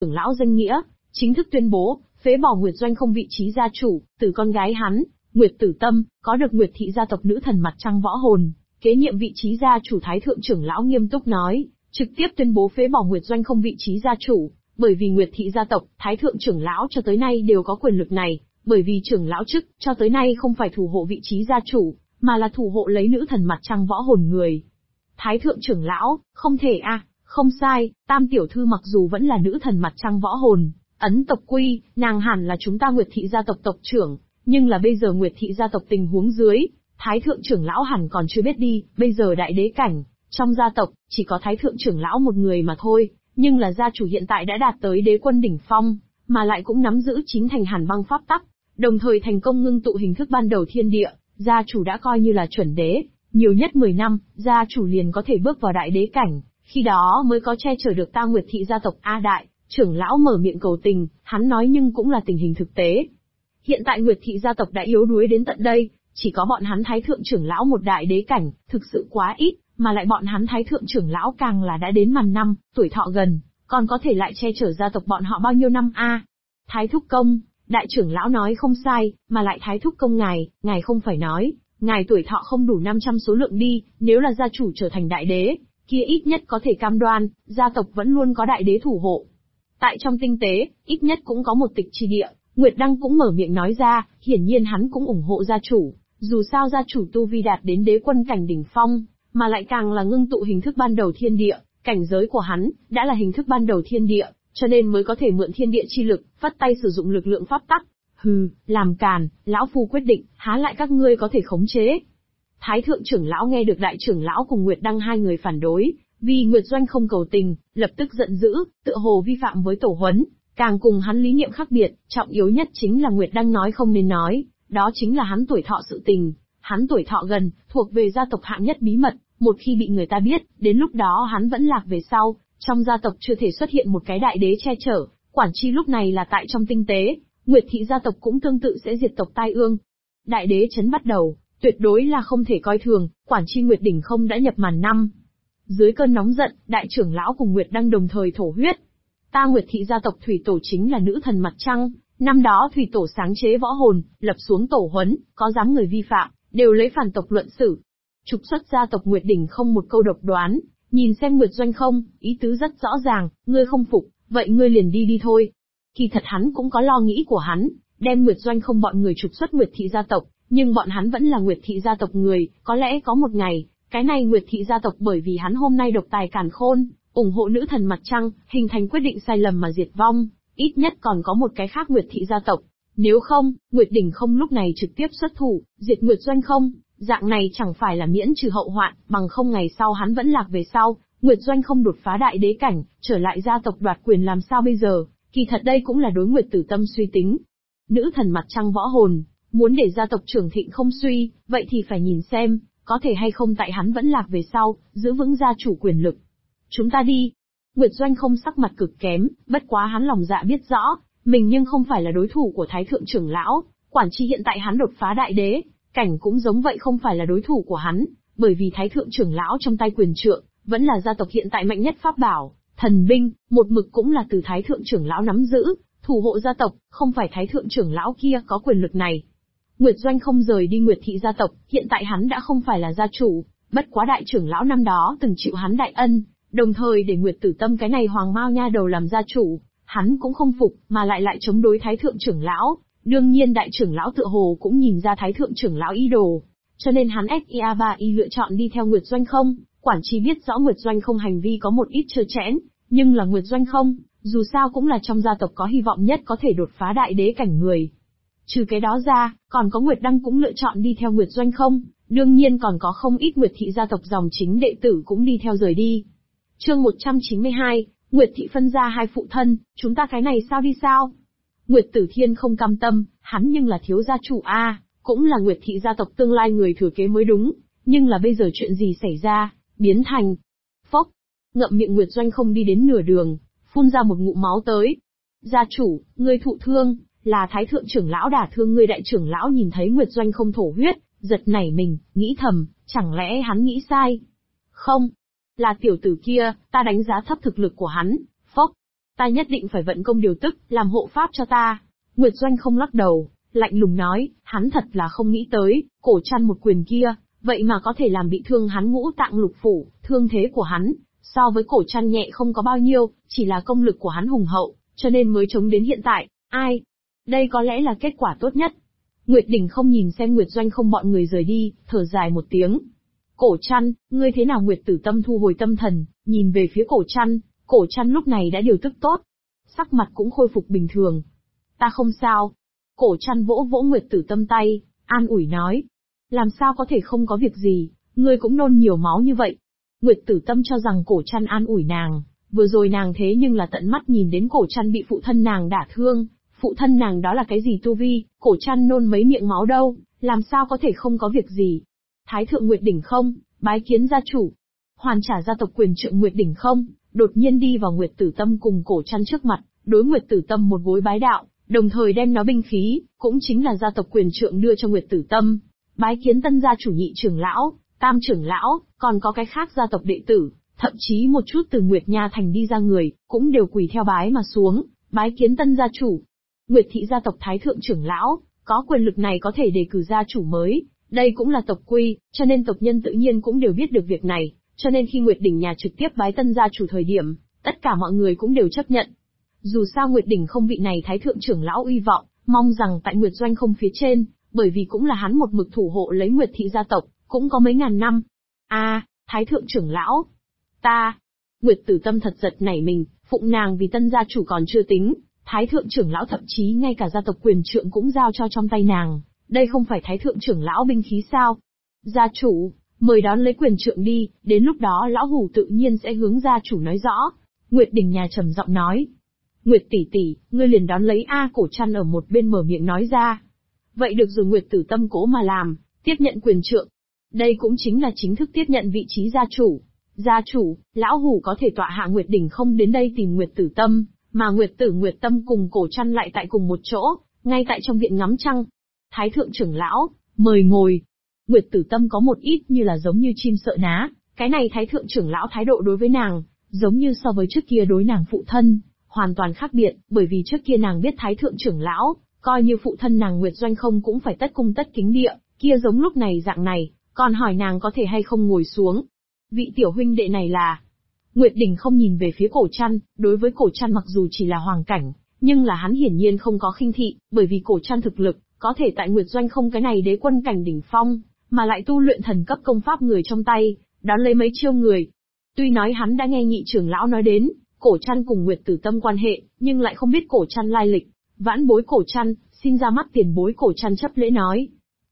trưởng lão danh nghĩa, chính thức tuyên bố, phế bỏ Nguyệt Doanh không vị trí gia chủ, từ con gái hắn, Nguyệt Tử Tâm, có được Nguyệt thị gia tộc nữ thần mặt trăng võ hồn, kế nhiệm vị trí gia chủ. Thái thượng trưởng lão nghiêm túc nói, trực tiếp tuyên bố phế bỏ Nguyệt Doanh không vị trí gia chủ, bởi vì Nguyệt thị gia tộc, Thái thượng trưởng lão cho tới nay đều có quyền lực này, bởi vì trưởng lão chức, cho tới nay không phải thủ hộ vị trí gia chủ, mà là thủ hộ lấy nữ thần mặt trăng võ hồn người. Thái thượng trưởng lão, không thể không sai, Tam tiểu thư mặc dù vẫn là nữ thần mặt trăng võ hồn, ấn tộc quy, nàng hẳn là chúng ta Nguyệt thị gia tộc tộc trưởng, nhưng là bây giờ Nguyệt thị gia tộc tình huống dưới, Thái thượng trưởng lão hẳn còn chưa biết đi, bây giờ đại đế cảnh, trong gia tộc, chỉ có Thái thượng trưởng lão một người mà thôi, nhưng là gia chủ hiện tại đã đạt tới đế quân đỉnh phong, mà lại cũng nắm giữ chính thành hàn băng pháp tắc, đồng thời thành công ngưng tụ hình thức ban đầu thiên địa, gia chủ đã coi như là chuẩn đế, nhiều nhất 10 năm, gia chủ liền có thể bước vào đại đế cảnh, khi đó mới có che chở được ta Nguyệt thị gia tộc. Đại trưởng lão mở miệng cầu tình, hắn nói nhưng cũng là tình hình thực tế. Hiện tại Nguyệt thị gia tộc đã yếu đuối đến tận đây, chỉ có bọn hắn Thái thượng trưởng lão một đại đế cảnh, thực sự quá ít, mà lại bọn hắn Thái thượng trưởng lão càng là đã đến màn năm, tuổi thọ gần, còn có thể lại che chở gia tộc bọn họ bao nhiêu năm Thái thúc công, đại trưởng lão nói không sai, mà lại Thái thúc công ngài không phải nói, ngài tuổi thọ không đủ 500 số lượng đi, nếu là gia chủ trở thành đại đế, kia ít nhất có thể cam đoan, gia tộc vẫn luôn có đại đế thủ hộ. Tại trong tinh tế, ít nhất cũng có một tịch chi địa, Nguyệt Đăng cũng mở miệng nói ra, hiển nhiên hắn cũng ủng hộ gia chủ, dù sao gia chủ tu vi đạt đến đế quân cảnh đỉnh phong, mà lại càng là ngưng tụ hình thức ban đầu thiên địa, cảnh giới của hắn, đã là hình thức ban đầu thiên địa, cho nên mới có thể mượn thiên địa chi lực, phất tay sử dụng lực lượng pháp tắc. Hừ, làm càn, lão phu quyết định, há lại các ngươi có thể khống chế. Thái thượng trưởng lão nghe được đại trưởng lão cùng Nguyệt Đăng hai người phản đối, vì Nguyệt Doanh không cầu tình, lập tức giận dữ, tựa hồ vi phạm với tổ huấn, càng cùng hắn lý niệm khác biệt, trọng yếu nhất chính là Nguyệt Đăng nói không nên nói, đó chính là hắn tuổi thọ sự tình, hắn tuổi thọ gần, thuộc về gia tộc hạng nhất bí mật, một khi bị người ta biết, đến lúc đó hắn vẫn lạc về sau, trong gia tộc chưa thể xuất hiện một cái đại đế che chở, quản chi lúc này là tại trong tinh tế, Nguyệt thị gia tộc cũng tương tự sẽ diệt tộc tai ương. Đại đế chấn bắt đầu, tuyệt đối là không thể coi thường, quản chi Nguyệt đỉnh không đã nhập màn năm. Dưới cơn nóng giận, đại trưởng lão cùng Nguyệt Đăng đồng thời thổ huyết. Ta Nguyệt thị gia tộc thủy tổ chính là nữ thần mặt trăng, năm đó thủy tổ sáng chế võ hồn, lập xuống tổ huấn, có dám người vi phạm, đều lấy phản tộc luận xử. Trục xuất gia tộc Nguyệt đỉnh không một câu độc đoán, nhìn xem Nguyệt Doanh không, ý tứ rất rõ ràng, ngươi không phục, vậy ngươi liền đi thôi. Kỳ thật hắn cũng có lo nghĩ của hắn, đem Nguyệt Doanh không bọn người trục xuất Nguyệt thị gia tộc, nhưng bọn hắn vẫn là Nguyệt thị gia tộc người, có lẽ có một ngày, cái này Nguyệt thị gia tộc bởi vì hắn hôm nay độc tài càn khôn, ủng hộ nữ thần mặt trăng, hình thành quyết định sai lầm mà diệt vong, ít nhất còn có một cái khác Nguyệt thị gia tộc. Nếu không, Nguyệt đỉnh không lúc này trực tiếp xuất thủ, diệt Nguyệt Doanh không, dạng này chẳng phải là miễn trừ hậu hoạn, bằng không ngày sau hắn vẫn lạc về sau, Nguyệt Doanh không đột phá đại đế cảnh, trở lại gia tộc đoạt quyền làm sao bây giờ, kỳ thật đây cũng là đối Nguyệt Tử Tâm suy tính. Nữ thần mặt trăng võ hồn, muốn để gia tộc trưởng thịnh không suy, vậy thì phải nhìn xem, có thể hay không tại hắn vẫn lạc về sau, giữ vững gia chủ quyền lực. Chúng ta đi. Nguyệt Doanh không sắc mặt cực kém, bất quá hắn lòng dạ biết rõ, mình nhưng không phải là đối thủ của Thái thượng trưởng lão, quản chi hiện tại hắn đột phá đại đế, cảnh cũng giống vậy không phải là đối thủ của hắn, bởi vì Thái thượng trưởng lão trong tay quyền trượng, vẫn là gia tộc hiện tại mạnh nhất pháp bảo, thần binh, một mực cũng là từ Thái thượng trưởng lão nắm giữ, thủ hộ gia tộc, không phải Thái thượng trưởng lão kia có quyền lực này. Nguyệt Doanh không rời đi Nguyệt thị gia tộc, hiện tại hắn đã không phải là gia chủ, bất quá đại trưởng lão năm đó từng chịu hắn đại ân, đồng thời để Nguyệt Tử Tâm cái này hoàng mao nha đầu làm gia chủ, hắn cũng không phục, mà lại chống đối Thái thượng trưởng lão. Đương nhiên đại trưởng lão tựa hồ cũng nhìn ra Thái thượng trưởng lão ý đồ, cho nên hắn SIA3Y lựa chọn đi theo Nguyệt Doanh không, quản chi biết rõ Nguyệt Doanh không hành vi có một ít trơ trẽn, nhưng là Nguyệt Doanh không, dù sao cũng là trong gia tộc có hy vọng nhất có thể đột phá đại đế cảnh người. Trừ cái đó ra, còn có Nguyệt Đăng cũng lựa chọn đi theo Nguyệt Doanh không, đương nhiên còn có không ít Nguyệt thị gia tộc dòng chính đệ tử cũng đi theo rời đi. Chương 192, Nguyệt thị phân ra hai phụ thân, chúng ta cái này sao đi sao? Nguyệt Tử Thiên không cam tâm, hắn nhưng là thiếu gia chủ cũng là Nguyệt thị gia tộc tương lai người thừa kế mới đúng, nhưng là bây giờ chuyện gì xảy ra, biến thành. Phốc, ngậm miệng Nguyệt Doanh không đi đến nửa đường, phun ra một ngụm máu tới. Gia chủ, ngươi thụ thương, là Thái thượng trưởng lão đả thương ngươi. Đại trưởng lão nhìn thấy Nguyệt Doanh không thổ huyết, giật nảy mình, nghĩ thầm, chẳng lẽ hắn nghĩ sai? Không, là tiểu tử kia, ta đánh giá thấp thực lực của hắn. Phốc, Ta nhất định phải vận công điều tức, làm hộ pháp cho ta. Nguyệt Doanh không lắc đầu, lạnh lùng nói, hắn thật là không nghĩ tới, Cổ Trăn một quyền kia, vậy mà có thể làm bị thương hắn ngũ tạng lục phủ, thương thế của hắn, so với Cổ Trăn nhẹ không có bao nhiêu, chỉ là công lực của hắn hùng hậu, cho nên mới chống đến hiện tại, ai? Đây có lẽ là kết quả tốt nhất. Nguyệt Đình không nhìn xem Nguyệt Doanh không bọn người rời đi, thở dài một tiếng. Cổ Trăn, ngươi thế nào? Nguyệt Tử Tâm thu hồi tâm thần, nhìn về phía Cổ Trăn lúc này đã điều tức tốt. Sắc mặt cũng khôi phục bình thường. Ta không sao. Cổ Trăn vỗ vỗ Nguyệt Tử Tâm tay, an ủi nói. Làm sao có thể không có việc gì, ngươi cũng nôn nhiều máu như vậy. Nguyệt Tử Tâm cho rằng Cổ Trăn an ủi nàng, vừa rồi nàng thế nhưng là tận mắt nhìn đến Cổ Trăn bị phụ thân nàng đả thương. Phụ thân nàng đó là cái gì tu vi, Cổ Trăn nôn mấy miệng máu đâu, làm sao có thể không có việc gì. Thái thượng Nguyệt Đỉnh không, bái kiến gia chủ. Hoàn trả gia tộc quyền trượng Nguyệt Đỉnh không, đột nhiên đi vào Nguyệt Tử Tâm cùng Cổ Trăn trước mặt, đối Nguyệt Tử Tâm một gối bái đạo, đồng thời đem nó binh khí, cũng chính là gia tộc quyền trượng đưa cho Nguyệt Tử Tâm. Bái kiến tân gia chủ, nhị trưởng lão, tam trưởng lão, còn có cái khác gia tộc đệ tử, thậm chí một chút từ Nguyệt Nha thành đi ra người, cũng đều quỳ theo bái mà xuống, bái kiến tân gia chủ. Nguyệt thị gia tộc thái thượng trưởng lão, có quyền lực này có thể đề cử gia chủ mới, đây cũng là tộc quy, cho nên tộc nhân tự nhiên cũng đều biết được việc này, cho nên khi Nguyệt Đỉnh nhà trực tiếp bái tân gia chủ thời điểm, tất cả mọi người cũng đều chấp nhận. Dù sao Nguyệt Đỉnh không vị này thái thượng trưởng lão uy vọng, mong rằng tại Nguyệt Doanh không phía trên, bởi vì cũng là hắn một mực thủ hộ lấy Nguyệt thị gia tộc, cũng có mấy ngàn năm. Thái thượng trưởng lão, ta. Nguyệt Tử Tâm thật giật nảy mình, phụng nàng vì tân gia chủ còn chưa tính, thái thượng trưởng lão thậm chí ngay cả gia tộc quyền trượng cũng giao cho trong tay nàng, đây không phải thái thượng trưởng lão binh khí sao? Gia chủ, mời đón lấy quyền trượng đi, đến lúc đó lão hủ tự nhiên sẽ hướng gia chủ nói rõ. Nguyệt Đình nhà trầm giọng nói. Nguyệt tỷ tỷ, ngươi liền đón lấy. Cổ Trăn ở một bên mở miệng nói ra. Vậy được rồi. Nguyệt Tử Tâm cố mà làm, tiếp nhận quyền trượng. Đây cũng chính là chính thức tiếp nhận vị trí gia chủ. Gia chủ, lão hủ có thể tọa hạ Nguyệt Đình không đến đây tìm Nguyệt Tử Tâm, mà Nguyệt Tâm cùng Cổ Trăn lại tại cùng một chỗ, ngay tại trong viện ngắm trăng. Thái thượng trưởng lão, mời ngồi. Nguyệt Tử Tâm có một ít như là giống như chim sợ ná, cái này thái thượng trưởng lão thái độ đối với nàng, giống như so với trước kia đối nàng phụ thân, hoàn toàn khác biệt, bởi vì trước kia nàng biết thái thượng trưởng lão, coi như phụ thân nàng Nguyệt Doanh không cũng phải tất cung tất kính địa, kia giống lúc này dạng này, còn hỏi nàng có thể hay không ngồi xuống. Vị tiểu huynh đệ này là... Nguyệt Đình không nhìn về phía Cổ Trăn, đối với Cổ Trăn mặc dù chỉ là hoàng cảnh, nhưng là hắn hiển nhiên không có khinh thị, bởi vì Cổ Trăn thực lực, có thể tại Nguyệt Doanh không cái này đế quân cảnh đỉnh phong, mà lại tu luyện thần cấp công pháp người trong tay, đón lấy mấy chiêu người. Tuy nói hắn đã nghe nhị trưởng lão nói đến, Cổ Trăn cùng Nguyệt Tử Tâm quan hệ, nhưng lại không biết Cổ Trăn lai lịch. Vãn bối Cổ Trăn, xin ra mắt tiền bối. Cổ Trăn chấp lễ nói.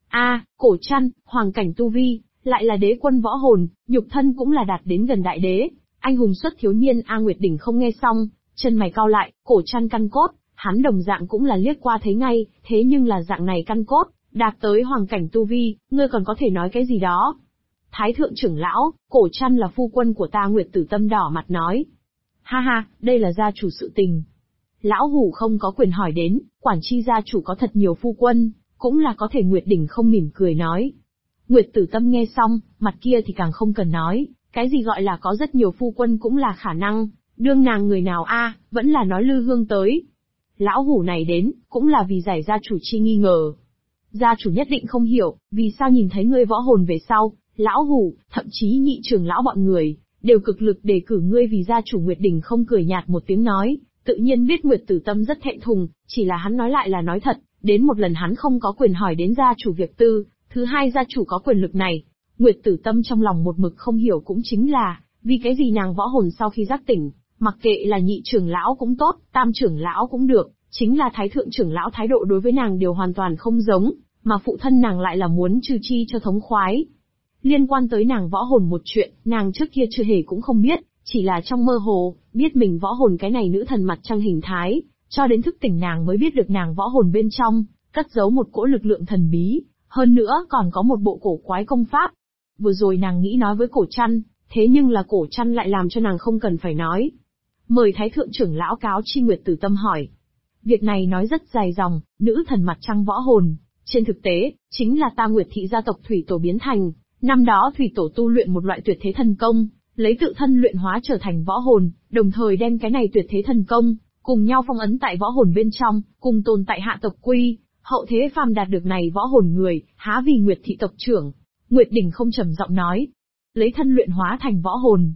Cổ Trăn, hoàng cảnh tu vi, lại là đế quân võ hồn, nhục thân cũng là đạt đến gần đại đế, anh hùng xuất thiếu niên. Nguyệt Đình không nghe xong, chân mày cau lại. Cổ Trăn căn cốt, hắn đồng dạng cũng là liếc qua thấy ngay, thế nhưng là dạng này căn cốt, đạt tới hoàng cảnh tu vi, ngươi còn có thể nói cái gì đó? Thái thượng trưởng lão, Cổ Trăn là phu quân của ta. Nguyệt Tử Tâm đỏ mặt nói. Ha, đây là gia chủ sự tình. Lão hủ không có quyền hỏi đến, quản chi gia chủ có thật nhiều phu quân, cũng là có thể. Nguyệt Đình không mỉm cười nói. Nguyệt Tử Tâm nghe xong, mặt kia thì càng không cần nói, cái gì gọi là có rất nhiều phu quân cũng là khả năng, đương nàng người nào vẫn là nói Lư Hương tới. Lão hủ này đến, cũng là vì giải gia chủ chi nghi ngờ. Gia chủ nhất định không hiểu, vì sao nhìn thấy ngươi võ hồn về sau, lão hủ, thậm chí nhị trưởng lão bọn người, đều cực lực đề cử ngươi vì gia chủ. Nguyệt Đình không cười nhạt một tiếng nói, tự nhiên biết Nguyệt Tử Tâm rất thẹn thùng, chỉ là hắn nói lại là nói thật, đến một lần hắn không có quyền hỏi đến gia chủ việc tư, thứ hai gia chủ có quyền lực này. Nguyệt Tử Tâm trong lòng một mực không hiểu cũng chính là, vì cái gì nàng võ hồn sau khi giác tỉnh, mặc kệ là nhị trưởng lão cũng tốt, tam trưởng lão cũng được, chính là thái thượng trưởng lão thái độ đối với nàng đều hoàn toàn không giống, mà phụ thân nàng lại là muốn trừ chi cho thống khoái. Liên quan tới nàng võ hồn một chuyện, nàng trước kia chưa hề cũng không biết, chỉ là trong mơ hồ, biết mình võ hồn cái này nữ thần mặt trăng hình thái, cho đến thức tỉnh nàng mới biết được nàng võ hồn bên trong, cất giấu một cỗ lực lượng thần bí, hơn nữa còn có một bộ cổ quái công pháp. Vừa rồi nàng nghĩ nói với Cổ Trăn, thế nhưng là Cổ Trăn lại làm cho nàng không cần phải nói. Mời thái thượng trưởng lão cáo chi. Nguyệt Tử Tâm hỏi. Việc này nói rất dài dòng, nữ thần mặt trăng võ hồn, trên thực tế, chính là ta Nguyệt thị gia tộc thủy tổ biến thành. Năm đó thủy tổ tu luyện một loại tuyệt thế thần công, lấy tự thân luyện hóa trở thành võ hồn, đồng thời đem cái này tuyệt thế thần công, cùng nhau phong ấn tại võ hồn bên trong, cùng tồn tại hạ tộc quy, hậu thế phàm đạt được này võ hồn người, há vì Nguyệt thị tộc trưởng. Nguyệt Đình không trầm giọng nói, lấy thân luyện hóa thành võ hồn,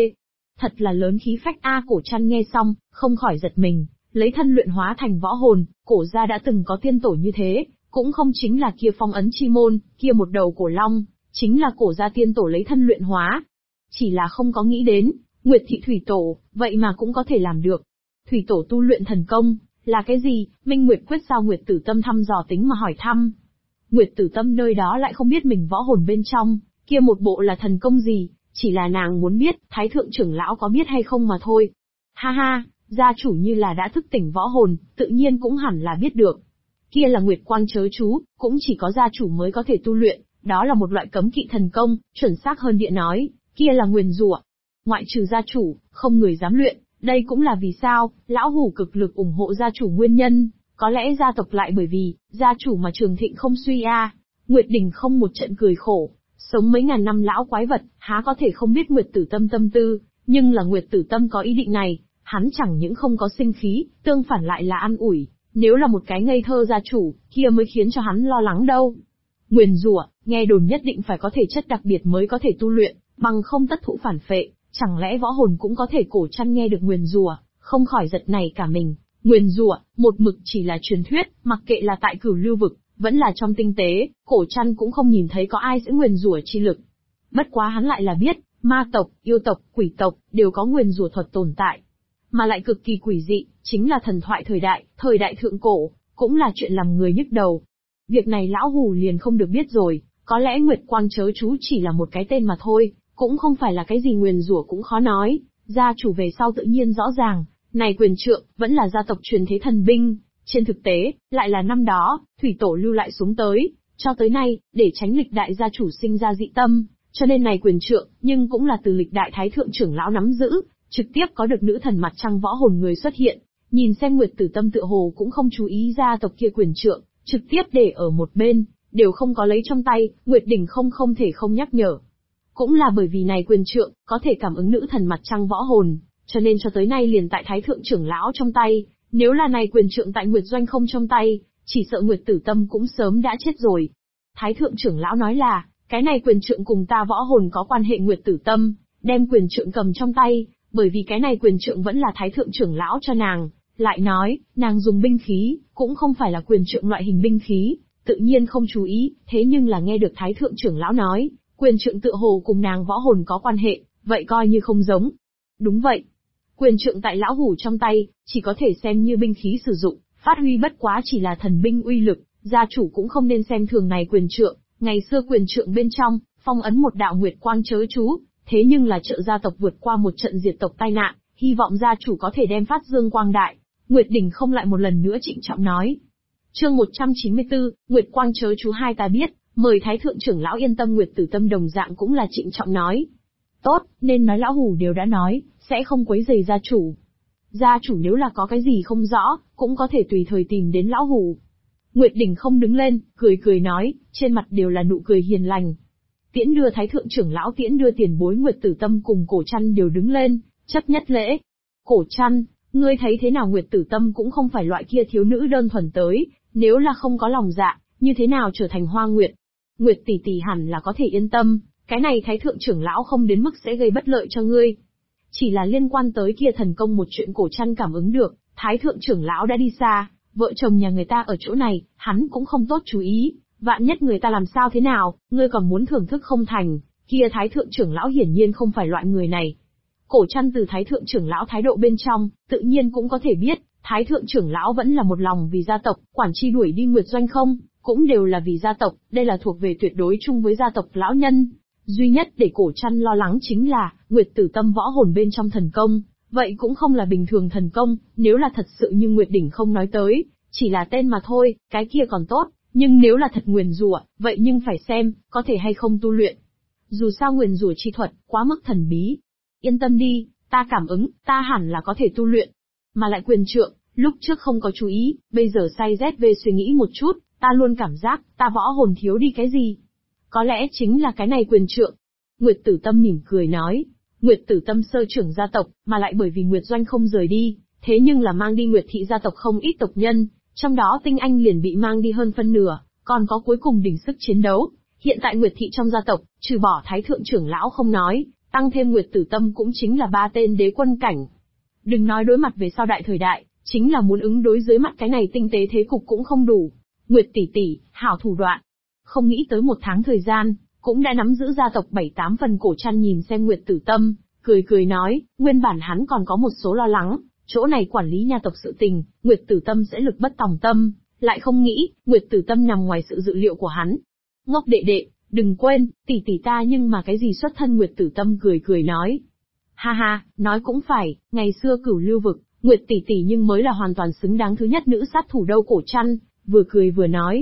thật là lớn khí phách a. Cổ Trăn nghe xong, không khỏi giật mình, lấy thân luyện hóa thành võ hồn, cổ gia đã từng có tiên tổ như thế, cũng không chính là kia phong ấn chi môn, kia một đầu cổ long, chính là cổ gia tiên tổ lấy thân luyện hóa. Chỉ là không có nghĩ đến, Nguyệt thị thủy tổ, vậy mà cũng có thể làm được. Thủy tổ tu luyện thần công, là cái gì? Minh Nguyệt quyết sao? Nguyệt Tử Tâm thăm dò tính mà hỏi thăm. Nguyệt Tử Tâm nơi đó lại không biết mình võ hồn bên trong, kia một bộ là thần công gì, chỉ là nàng muốn biết, Thái thượng trưởng lão có biết hay không mà thôi. Ha ha, gia chủ như là đã thức tỉnh võ hồn, tự nhiên cũng hẳn là biết được. Kia là Nguyệt Quang chớ chú, cũng chỉ có gia chủ mới có thể tu luyện, đó là một loại cấm kỵ thần công, chuẩn xác hơn địa nói, kia là nguyền rủa. Ngoại trừ gia chủ, không người dám luyện, đây cũng là vì sao, lão hủ cực lực ủng hộ gia chủ nguyên nhân, có lẽ gia tộc lại bởi vì, gia chủ mà trường thịnh không suy a. Nguyệt Đình không một trận cười khổ, sống mấy ngàn năm lão quái vật, há có thể không biết Nguyệt Tử Tâm tâm tư, nhưng là Nguyệt Tử Tâm có ý định này, hắn chẳng những không có sinh khí, tương phản lại là an ủi, nếu là một cái ngây thơ gia chủ, kia mới khiến cho hắn lo lắng đâu. Nguyền rủa, nghe đồn nhất định phải có thể chất đặc biệt mới có thể tu luyện, bằng không tất thụ phản phệ, chẳng lẽ võ hồn cũng có thể? Cổ Trăn nghe được nguyền rủa, không khỏi giật nảy cả mình. Nguyền rủa, một mực chỉ là truyền thuyết, mặc kệ là tại Cửu Lưu vực, vẫn là trong tinh tế, Cổ Trăn cũng không nhìn thấy có ai sẽ nguyền rủa chi lực. Bất quá hắn lại là biết, ma tộc, yêu tộc, quỷ tộc, đều có nguyền rủa thuật tồn tại. Mà lại cực kỳ quỷ dị, chính là thần thoại thời đại thượng cổ, cũng là chuyện làm người nhức đầu. Việc này lão hủ liền không được biết rồi, có lẽ Nguyệt Quang chớ chú chỉ là một cái tên mà thôi, cũng không phải là cái gì nguyền rủa cũng khó nói, gia chủ về sau tự nhiên rõ ràng, này quyền trượng, vẫn là gia tộc truyền thế thần binh, trên thực tế, lại là năm đó, thủy tổ lưu lại xuống tới, cho tới nay, để tránh lịch đại gia chủ sinh ra dị tâm, cho nên này quyền trượng, nhưng cũng là từ lịch đại thái thượng trưởng lão nắm giữ, trực tiếp có được nữ thần mặt trăng võ hồn người xuất hiện, nhìn xem Nguyệt Tử Tâm tựa hồ cũng không chú ý gia tộc kia quyền trượng, trực tiếp để ở một bên, đều không có lấy trong tay, Nguyệt Đình không thể không nhắc nhở. Cũng là bởi vì này quyền trượng, có thể cảm ứng nữ thần mặt trăng võ hồn, cho nên cho tới nay liền tại thái thượng trưởng lão trong tay, nếu là này quyền trượng tại Nguyệt Doanh không trong tay, chỉ sợ Nguyệt Tử Tâm cũng sớm đã chết rồi. Thái thượng trưởng lão nói là, cái này quyền trượng cùng ta võ hồn có quan hệ. Nguyệt Tử Tâm đem quyền trượng cầm trong tay, bởi vì cái này quyền trượng vẫn là thái thượng trưởng lão cho nàng, lại nói, nàng dùng binh khí, cũng không phải là quyền trượng loại hình binh khí, tự nhiên không chú ý, thế nhưng là nghe được thái thượng trưởng lão nói, quyền trượng tựa hồ cùng nàng võ hồn có quan hệ, vậy coi như không giống. Đúng vậy. Quyền trượng tại lão hủ trong tay, chỉ có thể xem như binh khí sử dụng, phát huy bất quá chỉ là thần binh uy lực, gia chủ cũng không nên xem thường này quyền trượng, ngày xưa quyền trượng bên trong, phong ấn một đạo Nguyệt Quang chớ chú, thế nhưng là trợ gia tộc vượt qua một trận diệt tộc tai nạn, hy vọng gia chủ có thể đem phát dương quang đại. Nguyệt Đình không lại một lần nữa trịnh trọng nói. Chương 194, Nguyệt Quang chớ chú hai ta biết, mời thái thượng trưởng lão yên tâm. Nguyệt Tử Tâm đồng dạng cũng là trịnh trọng nói. Tốt, nên nói lão hủ đều đã nói, sẽ không quấy rầy gia chủ. Gia chủ nếu là có cái gì không rõ, cũng có thể tùy thời tìm đến lão hủ. Nguyệt Đình không đứng lên, cười nói, trên mặt đều là nụ cười hiền lành. Tiễn đưa thái thượng trưởng lão, tiễn đưa tiền bối. Nguyệt Tử Tâm cùng Cổ Trăn đều đứng lên, chấp nhất lễ. Cổ Trăn, ngươi thấy thế nào? Nguyệt Tử Tâm cũng không phải loại kia thiếu nữ đơn thuần tới, nếu là không có lòng dạ, như thế nào trở thành Hoa Nguyệt? Nguyệt tỷ tỷ hẳn là có thể yên tâm, cái này thái thượng trưởng lão không đến mức sẽ gây bất lợi cho ngươi. Chỉ là liên quan tới kia thần công một chuyện. Cổ Trăn cảm ứng được, thái thượng trưởng lão đã đi xa, vợ chồng nhà người ta ở chỗ này, hắn cũng không tốt chú ý, vạn nhất người ta làm sao thế nào, ngươi còn muốn thưởng thức không thành, kia thái thượng trưởng lão hiển nhiên không phải loại người này. Cổ Trăn từ thái thượng trưởng lão thái độ bên trong, tự nhiên cũng có thể biết, thái thượng trưởng lão vẫn là một lòng vì gia tộc, quản chi đuổi đi Nguyệt Doanh không, cũng đều là vì gia tộc, đây là thuộc về tuyệt đối chung với gia tộc lão nhân. Duy nhất để Cổ Trăn lo lắng chính là, Nguyệt Tử Tâm võ hồn bên trong thần công, vậy cũng không là bình thường thần công, nếu là thật sự như Nguyệt Đỉnh không nói tới, chỉ là tên mà thôi, cái kia còn tốt, nhưng nếu là thật nguyền rủa, vậy nhưng phải xem, có thể hay không tu luyện. Dù sao nguyền rủa chi thuật, quá mức thần bí. Yên tâm đi, ta cảm ứng, ta hẳn là có thể tu luyện. Mà lại quyền trượng, lúc trước không có chú ý, bây giờ say rét về suy nghĩ một chút, ta luôn cảm giác, ta võ hồn thiếu đi cái gì. Có lẽ chính là cái này quyền trượng. Nguyệt Tử Tâm mỉm cười nói, Nguyệt Tử Tâm sơ trưởng gia tộc, mà lại bởi vì Nguyệt Doanh không rời đi, thế nhưng là mang đi Nguyệt thị gia tộc không ít tộc nhân, trong đó tinh anh liền bị mang đi hơn phân nửa, còn có cuối cùng đỉnh sức chiến đấu. Hiện tại Nguyệt thị trong gia tộc, trừ bỏ Thái thượng trưởng lão không nói, tăng thêm Nguyệt Tử Tâm cũng chính là 3 tên đế quân cảnh. Đừng nói đối mặt về sau đại thời đại, chính là muốn ứng đối dưới mặt cái này tinh tế thế cục cũng không đủ. Nguyệt tỷ tỷ, hảo thủ đoạn. Không nghĩ tới 1 tháng thời gian, cũng đã nắm giữ gia tộc 7-8 phần. Cổ Trăn nhìn xem Nguyệt Tử Tâm, cười cười nói, nguyên bản hắn còn có một số lo lắng, chỗ này quản lý nhà tộc sự tình, Nguyệt Tử Tâm sẽ lực bất tòng tâm, lại không nghĩ, Nguyệt Tử Tâm nằm ngoài sự dự liệu của hắn. Ngốc đệ đệ, đừng quên, tỷ tỷ ta nhưng mà cái gì xuất thân. Nguyệt Tử Tâm cười cười nói. Ha ha, nói cũng phải, ngày xưa Cửu Lưu vực, Nguyệt tỷ tỷ nhưng mới là hoàn toàn xứng đáng thứ nhất nữ sát thủ đâu. Cổ Trăn vừa cười vừa nói.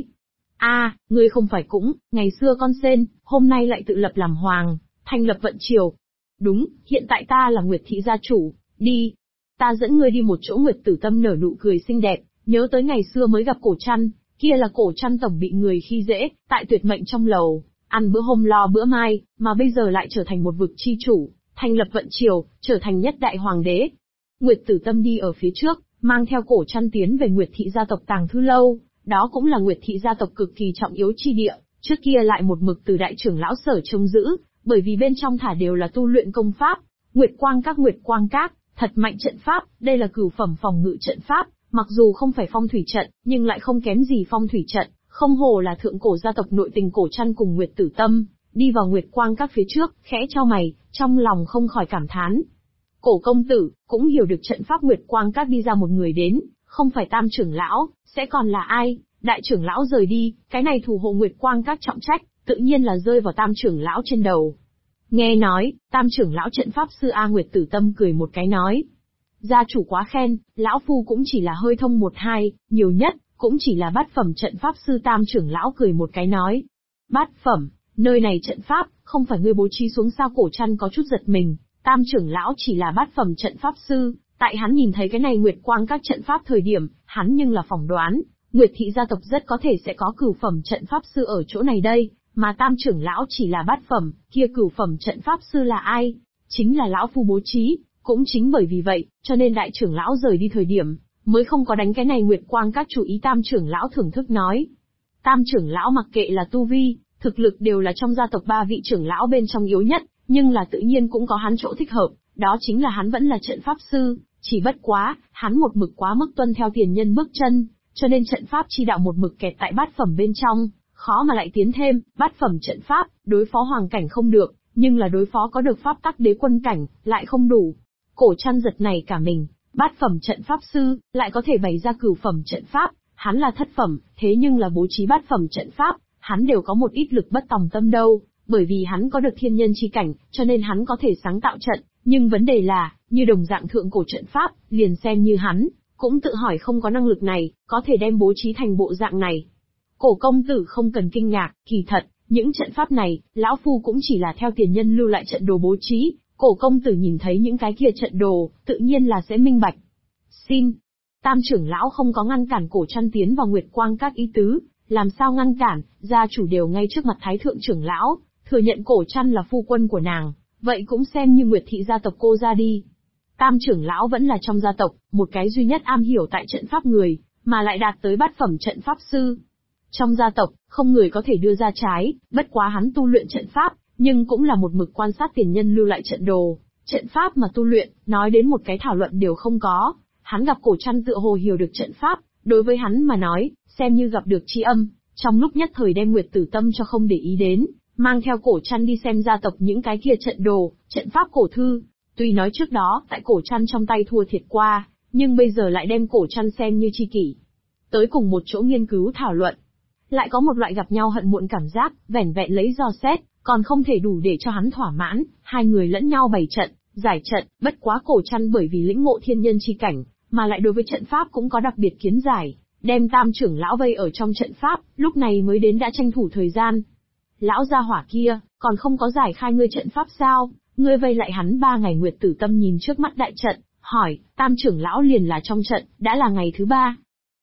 Ngươi không phải cũng, ngày xưa con sen, hôm nay lại tự lập làm hoàng, thành lập vận triều. Đúng, hiện tại ta là Nguyệt thị gia chủ, đi. Ta dẫn ngươi đi một chỗ. Nguyệt Tử Tâm nở nụ cười xinh đẹp, nhớ tới ngày xưa mới gặp Cổ Trăn, kia là Cổ Trăn tổng bị người khi dễ, tại tuyệt mệnh trong lầu, ăn bữa hôm lo bữa mai, mà bây giờ lại trở thành một vực chi chủ, thành lập vận triều, trở thành nhất đại hoàng đế. Nguyệt Tử Tâm đi ở phía trước, mang theo Cổ Trăn tiến về Nguyệt thị gia tộc tàng thư lâu, đó cũng là Nguyệt thị gia tộc cực kỳ trọng yếu chi địa, trước kia lại một mực từ đại trưởng lão sở trông giữ, bởi vì bên trong thả đều là tu luyện công pháp. Nguyệt Quang Các, thật mạnh trận pháp, đây là cửu phẩm phòng ngự trận pháp, mặc dù không phải phong thủy trận, nhưng lại không kém gì phong thủy trận, không hổ là thượng cổ gia tộc nội tình. Cổ Trăn cùng Nguyệt Tử Tâm đi vào Nguyệt Quang Các phía trước, khẽ chau mày, trong lòng không khỏi cảm thán. Cổ công tử cũng hiểu được trận pháp. Nguyệt Quang Các đi ra một người đến, không phải Tam trưởng lão, sẽ còn là ai? Đại trưởng lão rời đi, cái này thủ hộ Nguyệt Quang Các trọng trách, tự nhiên là rơi vào Tam trưởng lão trên đầu. Nghe nói, Tam trưởng lão trận pháp sư Nguyệt Tử Tâm cười một cái nói. Gia chủ quá khen, lão phu cũng chỉ là hơi thông 1-2, nhiều nhất, cũng chỉ là bát phẩm trận pháp sư. Tam trưởng lão cười một cái nói. Bát phẩm, nơi này trận pháp, không phải ngươi bố trí xuống sao? Cổ Trăn có chút giật mình, Tam trưởng lão chỉ là bát phẩm trận pháp sư, tại hắn nhìn thấy cái này Nguyệt Quang Các trận pháp thời điểm, hắn nhưng là phỏng đoán, Nguyệt thị gia tộc rất có thể sẽ có cửu phẩm trận pháp sư ở chỗ này đây, mà Tam trưởng lão chỉ là bát phẩm, kia cửu phẩm trận pháp sư là ai? Chính là lão phu bố trí, cũng chính bởi vì vậy, cho nên đại trưởng lão rời đi thời điểm, mới không có đánh cái này Nguyệt Quang Các chủ ý. Tam trưởng lão thưởng thức nói. Tam trưởng lão mặc kệ là tu vi, thực lực đều là trong gia tộc 3 vị trưởng lão bên trong yếu nhất, nhưng là tự nhiên cũng có hắn chỗ thích hợp, đó chính là hắn vẫn là trận pháp sư, chỉ bất quá, hắn một mực quá mức tuân theo tiền nhân bước chân, cho nên trận pháp chi đạo một mực kẹt tại bát phẩm bên trong, khó mà lại tiến thêm. Bát phẩm trận pháp, đối phó hoàng cảnh không được, nhưng là đối phó có được pháp tắc đế quân cảnh, lại không đủ. Cổ Trăn giật này cả mình, bát phẩm trận pháp sư, lại có thể bày ra cửu phẩm trận pháp, hắn là thất phẩm, thế nhưng là bố trí bát phẩm trận pháp, hắn đều có một ít lực bất tòng tâm đâu, bởi vì hắn có được thiên nhân chi cảnh, cho nên hắn có thể sáng tạo trận, nhưng vấn đề là, như đồng dạng thượng cổ trận pháp, liền xem như hắn, cũng tự hỏi không có năng lực này, có thể đem bố trí thành bộ dạng này. Cổ công tử không cần kinh ngạc, kỳ thật, những trận pháp này, lão phu cũng chỉ là theo tiền nhân lưu lại trận đồ bố trí, cổ công tử nhìn thấy những cái kia trận đồ, tự nhiên là sẽ minh bạch. Xin. Tam trưởng lão không có ngăn cản Cổ Trăn tiến vào Nguyệt Quang Các ý tứ, làm sao ngăn cản, gia chủ đều ngay trước mặt Thái thượng trưởng lão, thừa nhận Cổ Trăn là phu quân của nàng, vậy cũng xem như Nguyệt thị gia tộc cô ra đi. Tam trưởng lão vẫn là trong gia tộc, một cái duy nhất am hiểu tại trận pháp người, mà lại đạt tới bát phẩm trận pháp sư. Trong gia tộc, không người có thể đưa ra trái, bất quá hắn tu luyện trận pháp, nhưng cũng là một mực quan sát tiền nhân lưu lại trận đồ. Trận pháp mà tu luyện, nói đến một cái thảo luận đều không có. Hắn gặp Cổ Trăn tựa hồ hiểu được trận pháp, đối với hắn mà nói, xem như gặp được tri âm, trong lúc nhất thời đem Nguyệt Tử Tâm cho không để ý đến, mang theo Cổ Trăn đi xem gia tộc những cái kia trận đồ, trận pháp cổ thư. Tuy nói trước đó, tại Cổ Trăn trong tay thua thiệt qua, nhưng bây giờ lại đem Cổ Trăn xem như tri kỷ. Tới cùng một chỗ nghiên cứu thảo luận. Lại có một loại gặp nhau hận muộn cảm giác, vẻn vẹn lấy dò xét, còn không thể đủ để cho hắn thỏa mãn, hai người lẫn nhau bày trận, giải trận, bất quá Cổ Trăn bởi vì lĩnh ngộ thiên nhân chi cảnh, mà lại đối với trận pháp cũng có đặc biệt kiến giải, đem Tam trưởng lão vây ở trong trận pháp, lúc này mới đến đã tranh thủ thời gian. Lão gia hỏa kia, còn không có giải khai ngươi trận pháp sao? Ngươi vây lại hắn 3 ngày. Nguyệt Tử Tâm nhìn trước mắt đại trận, hỏi, Tam trưởng lão liền là trong trận, đã là ngày thứ 3.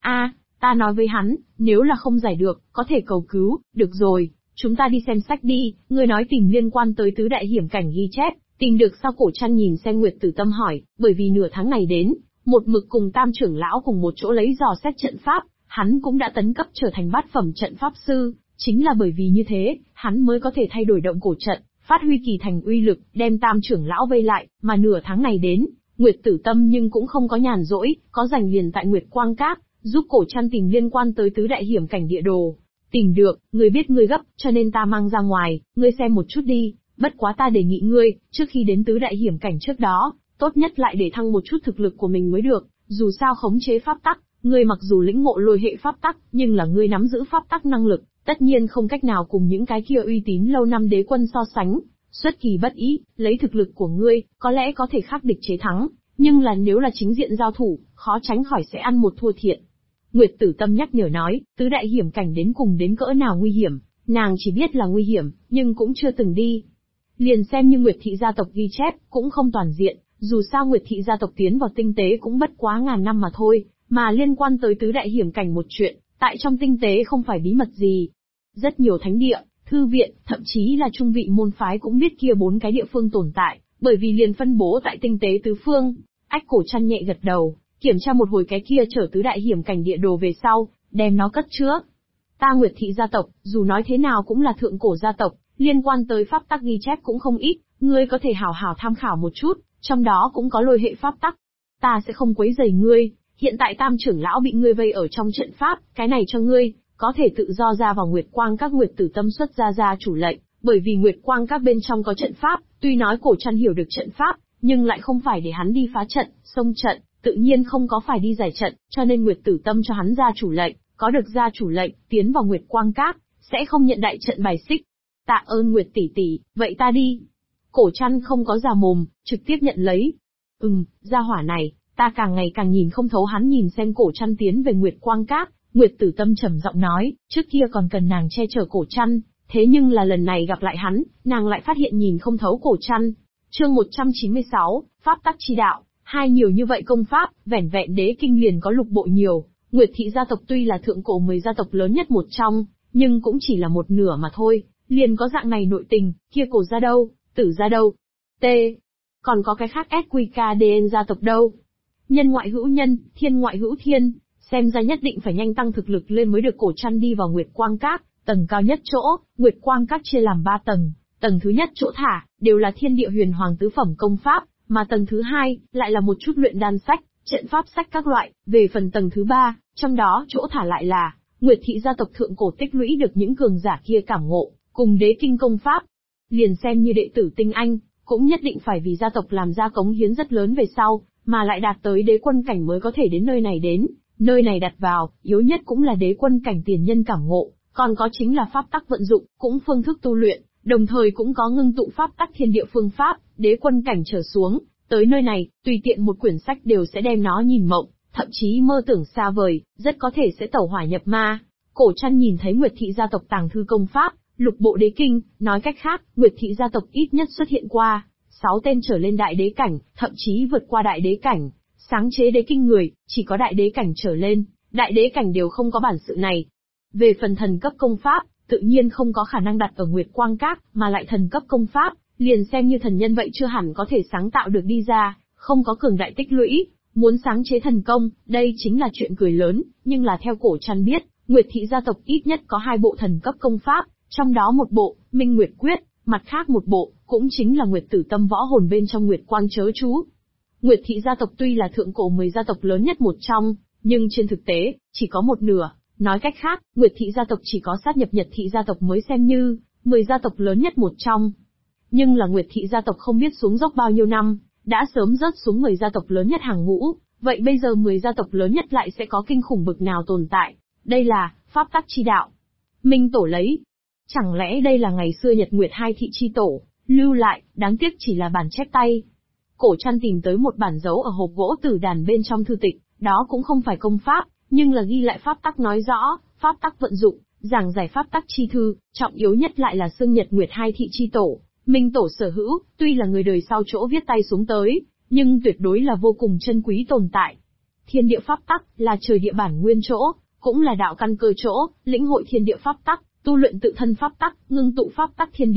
Ta nói với hắn, nếu là không giải được, có thể cầu cứu, được rồi, chúng ta đi xem sách đi, ngươi nói tìm liên quan tới tứ đại hiểm cảnh ghi chép, Tìm được sao? Cổ Trăn nhìn xem Nguyệt Tử Tâm hỏi, bởi vì nửa tháng này đến, một mực cùng Tam trưởng lão cùng một chỗ lấy dò xét trận pháp, hắn cũng đã tấn cấp trở thành bát phẩm trận pháp sư, chính là bởi vì như thế, hắn mới có thể thay đổi động cổ trận, phát huy kỳ thành uy lực, đem Tam trưởng lão vây lại, mà nửa tháng này đến, Nguyệt Tử Tâm nhưng cũng không có nhàn rỗi, có rảnh liền tại Nguyệt Quang Các, giúp Cổ Trăn tìm liên quan tới tứ đại hiểm cảnh địa đồ. Tìm được, ngươi biết ngươi gấp, cho nên ta mang ra ngoài, ngươi xem một chút đi, bất quá ta đề nghị ngươi, trước khi đến tứ đại hiểm cảnh trước đó, tốt nhất lại để thăng một chút thực lực của mình mới được, dù sao khống chế pháp tắc, ngươi mặc dù lĩnh ngộ lôi hệ pháp tắc, nhưng là ngươi nắm giữ pháp tắc năng lực, tất nhiên không cách nào cùng những cái kia uy tín lâu năm đế quân so sánh. Xuất kỳ bất ý, lấy thực lực của ngươi, có lẽ có thể khắc địch chế thắng, nhưng là nếu là chính diện giao thủ, khó tránh khỏi sẽ ăn một thua thiệt. Nguyệt Tử Tâm nhắc nhở nói, tứ đại hiểm cảnh đến cùng đến cỡ nào nguy hiểm, nàng chỉ biết là nguy hiểm, nhưng cũng chưa từng đi. Liền xem như Nguyệt thị gia tộc ghi chép, cũng không toàn diện, dù sao Nguyệt thị gia tộc tiến vào tinh tế cũng bất quá ngàn năm mà thôi, mà liên quan tới tứ đại hiểm cảnh một chuyện, tại trong tinh tế không phải bí mật gì. Rất nhiều thánh địa, thư viện, thậm chí là trung vị môn phái cũng biết kia 4 cái địa phương tồn tại, bởi vì liền phân bố tại tinh tế tứ phương. Ách Cổ Trăn nhẹ gật đầu, kiểm tra một hồi cái kia chở tứ đại hiểm cảnh địa đồ về sau, đem nó cất chứa. Ta Nguyệt thị gia tộc, dù nói thế nào cũng là thượng cổ gia tộc, liên quan tới pháp tắc ghi chép cũng không ít, ngươi có thể hảo hảo tham khảo một chút, trong đó cũng có lôi hệ pháp tắc. Ta sẽ không quấy rầy ngươi, hiện tại Tam trưởng lão bị ngươi vây ở trong trận pháp, cái này cho ngươi, có thể tự do ra vào Nguyệt Quang Các. Nguyệt Tử Tâm xuất ra gia chủ lệnh, bởi vì Nguyệt Quang Các bên trong có trận pháp, tuy nói Cổ Trăn hiểu được trận pháp, nhưng lại không phải để hắn đi phá trận, xông trận, tự nhiên không có phải đi giải trận, cho nên Nguyệt Tử Tâm cho hắn gia chủ lệnh, có được gia chủ lệnh, tiến vào Nguyệt Quang Các, sẽ không nhận đại trận bài xích. Tạ ơn Nguyệt tỷ tỷ, vậy ta đi. Cổ Trăn không có già mồm, trực tiếp nhận lấy. Gia hỏa này, ta càng ngày càng nhìn không thấu. Hắn nhìn xem Cổ Trăn tiến về Nguyệt Quang Các, Nguyệt Tử Tâm trầm giọng nói, trước kia còn cần nàng che chở Cổ Trăn, thế nhưng là lần này gặp lại hắn, nàng lại phát hiện nhìn không thấu Cổ Trăn. Chương 196, Pháp tắc chi đạo. Hai nhiều như vậy công pháp, vẻn vẹn đế kinh liền có lục bộ nhiều. Nguyệt thị gia tộc tuy là thượng cổ 10 gia tộc lớn nhất một trong, nhưng cũng chỉ là một nửa mà thôi, liền có dạng này nội tình, kia Cổ gia đâu, Tử gia đâu, còn có cái khác SQKDN gia tộc đâu. Nhân ngoại hữu nhân, thiên ngoại hữu thiên, xem ra nhất định phải nhanh tăng thực lực lên mới được. Cổ Trăn đi vào Nguyệt Quang Các, tầng cao nhất chỗ, Nguyệt Quang Các chia làm 3 tầng, tầng thứ nhất chỗ thả, đều là thiên địa huyền hoàng tứ phẩm công pháp, mà tầng thứ 2, lại là một chút luyện đan sách, trận pháp sách các loại, về phần tầng thứ 3, trong đó chỗ thả lại là, Nguyệt thị gia tộc thượng cổ tích lũy được những cường giả kia cảm ngộ, cùng đế kinh công pháp. Liền xem như đệ tử tinh anh, cũng nhất định phải vì gia tộc làm ra cống hiến rất lớn về sau, mà lại đạt tới đế quân cảnh mới có thể đến nơi này đến. Nơi này đặt vào, yếu nhất cũng là đế quân cảnh tiền nhân cảm ngộ, còn có chính là pháp tắc vận dụng, cũng phương thức tu luyện, đồng thời cũng có ngưng tụ pháp tắc thiên địa phương pháp, đế quân cảnh trở xuống, tới nơi này, tùy tiện một quyển sách đều sẽ đem nó nhìn mộng, thậm chí mơ tưởng xa vời, rất có thể sẽ tẩu hỏa nhập ma. Cổ Trăn nhìn thấy Nguyệt thị gia tộc tàng thư công pháp, lục bộ đế kinh, nói cách khác, Nguyệt thị gia tộc ít nhất xuất hiện qua 6 tên trở lên đại đế cảnh, thậm chí vượt qua đại đế cảnh. Sáng chế đế kinh người, chỉ có đại đế cảnh trở lên, đại đế cảnh đều không có bản sự này. Về phần thần cấp công pháp, tự nhiên không có khả năng đặt ở Nguyệt Quang Các, mà lại thần cấp công pháp, liền xem như thần nhân vậy chưa hẳn có thể sáng tạo được đi ra, không có cường đại tích lũy, muốn sáng chế thần công, đây chính là chuyện cười lớn, nhưng là theo Cổ Trăn biết, Nguyệt thị gia tộc ít nhất có 2 bộ thần cấp công pháp, trong đó một bộ, Minh Nguyệt Quyết, mặt khác một bộ, cũng chính là Nguyệt Tử Tâm võ hồn bên trong Nguyệt Quang chớ chú. Nguyệt thị gia tộc tuy là thượng cổ 10 gia tộc lớn nhất một trong, nhưng trên thực tế, chỉ có một nửa. Nói cách khác, Nguyệt thị gia tộc chỉ có sát nhập Nhật thị gia tộc mới xem như 10 gia tộc lớn nhất một trong. Nhưng là Nguyệt thị gia tộc không biết xuống dốc bao nhiêu năm, đã sớm rớt xuống 10 gia tộc lớn nhất hàng ngũ, vậy bây giờ 10 gia tộc lớn nhất lại sẽ có kinh khủng bực nào tồn tại? Đây là pháp tắc chi đạo. Minh Tổ lấy. Chẳng lẽ đây là ngày xưa Nhật Nguyệt hai thị chi tổ, lưu lại, đáng tiếc chỉ là bản chép tay. Cổ Trăn tìm tới một bản dấu ở hộp gỗ tử đàn bên trong thư tịch, đó cũng không phải công pháp, nhưng là ghi lại pháp tắc nói rõ, pháp tắc vận dụng, giảng giải pháp tắc chi thư, trọng yếu nhất lại là xưng Nhật Nguyệt hai thị chi tổ. Minh Tổ sở hữu, tuy là người đời sau chỗ viết tay xuống tới, nhưng tuyệt đối là vô cùng chân quý tồn tại. Thiên địa pháp tắc là trời địa bản nguyên chỗ, cũng là đạo căn cơ chỗ, lĩnh hội thiên địa pháp tắc, tu luyện tự thân pháp tắc, ngưng tụ pháp tắc thiên địa,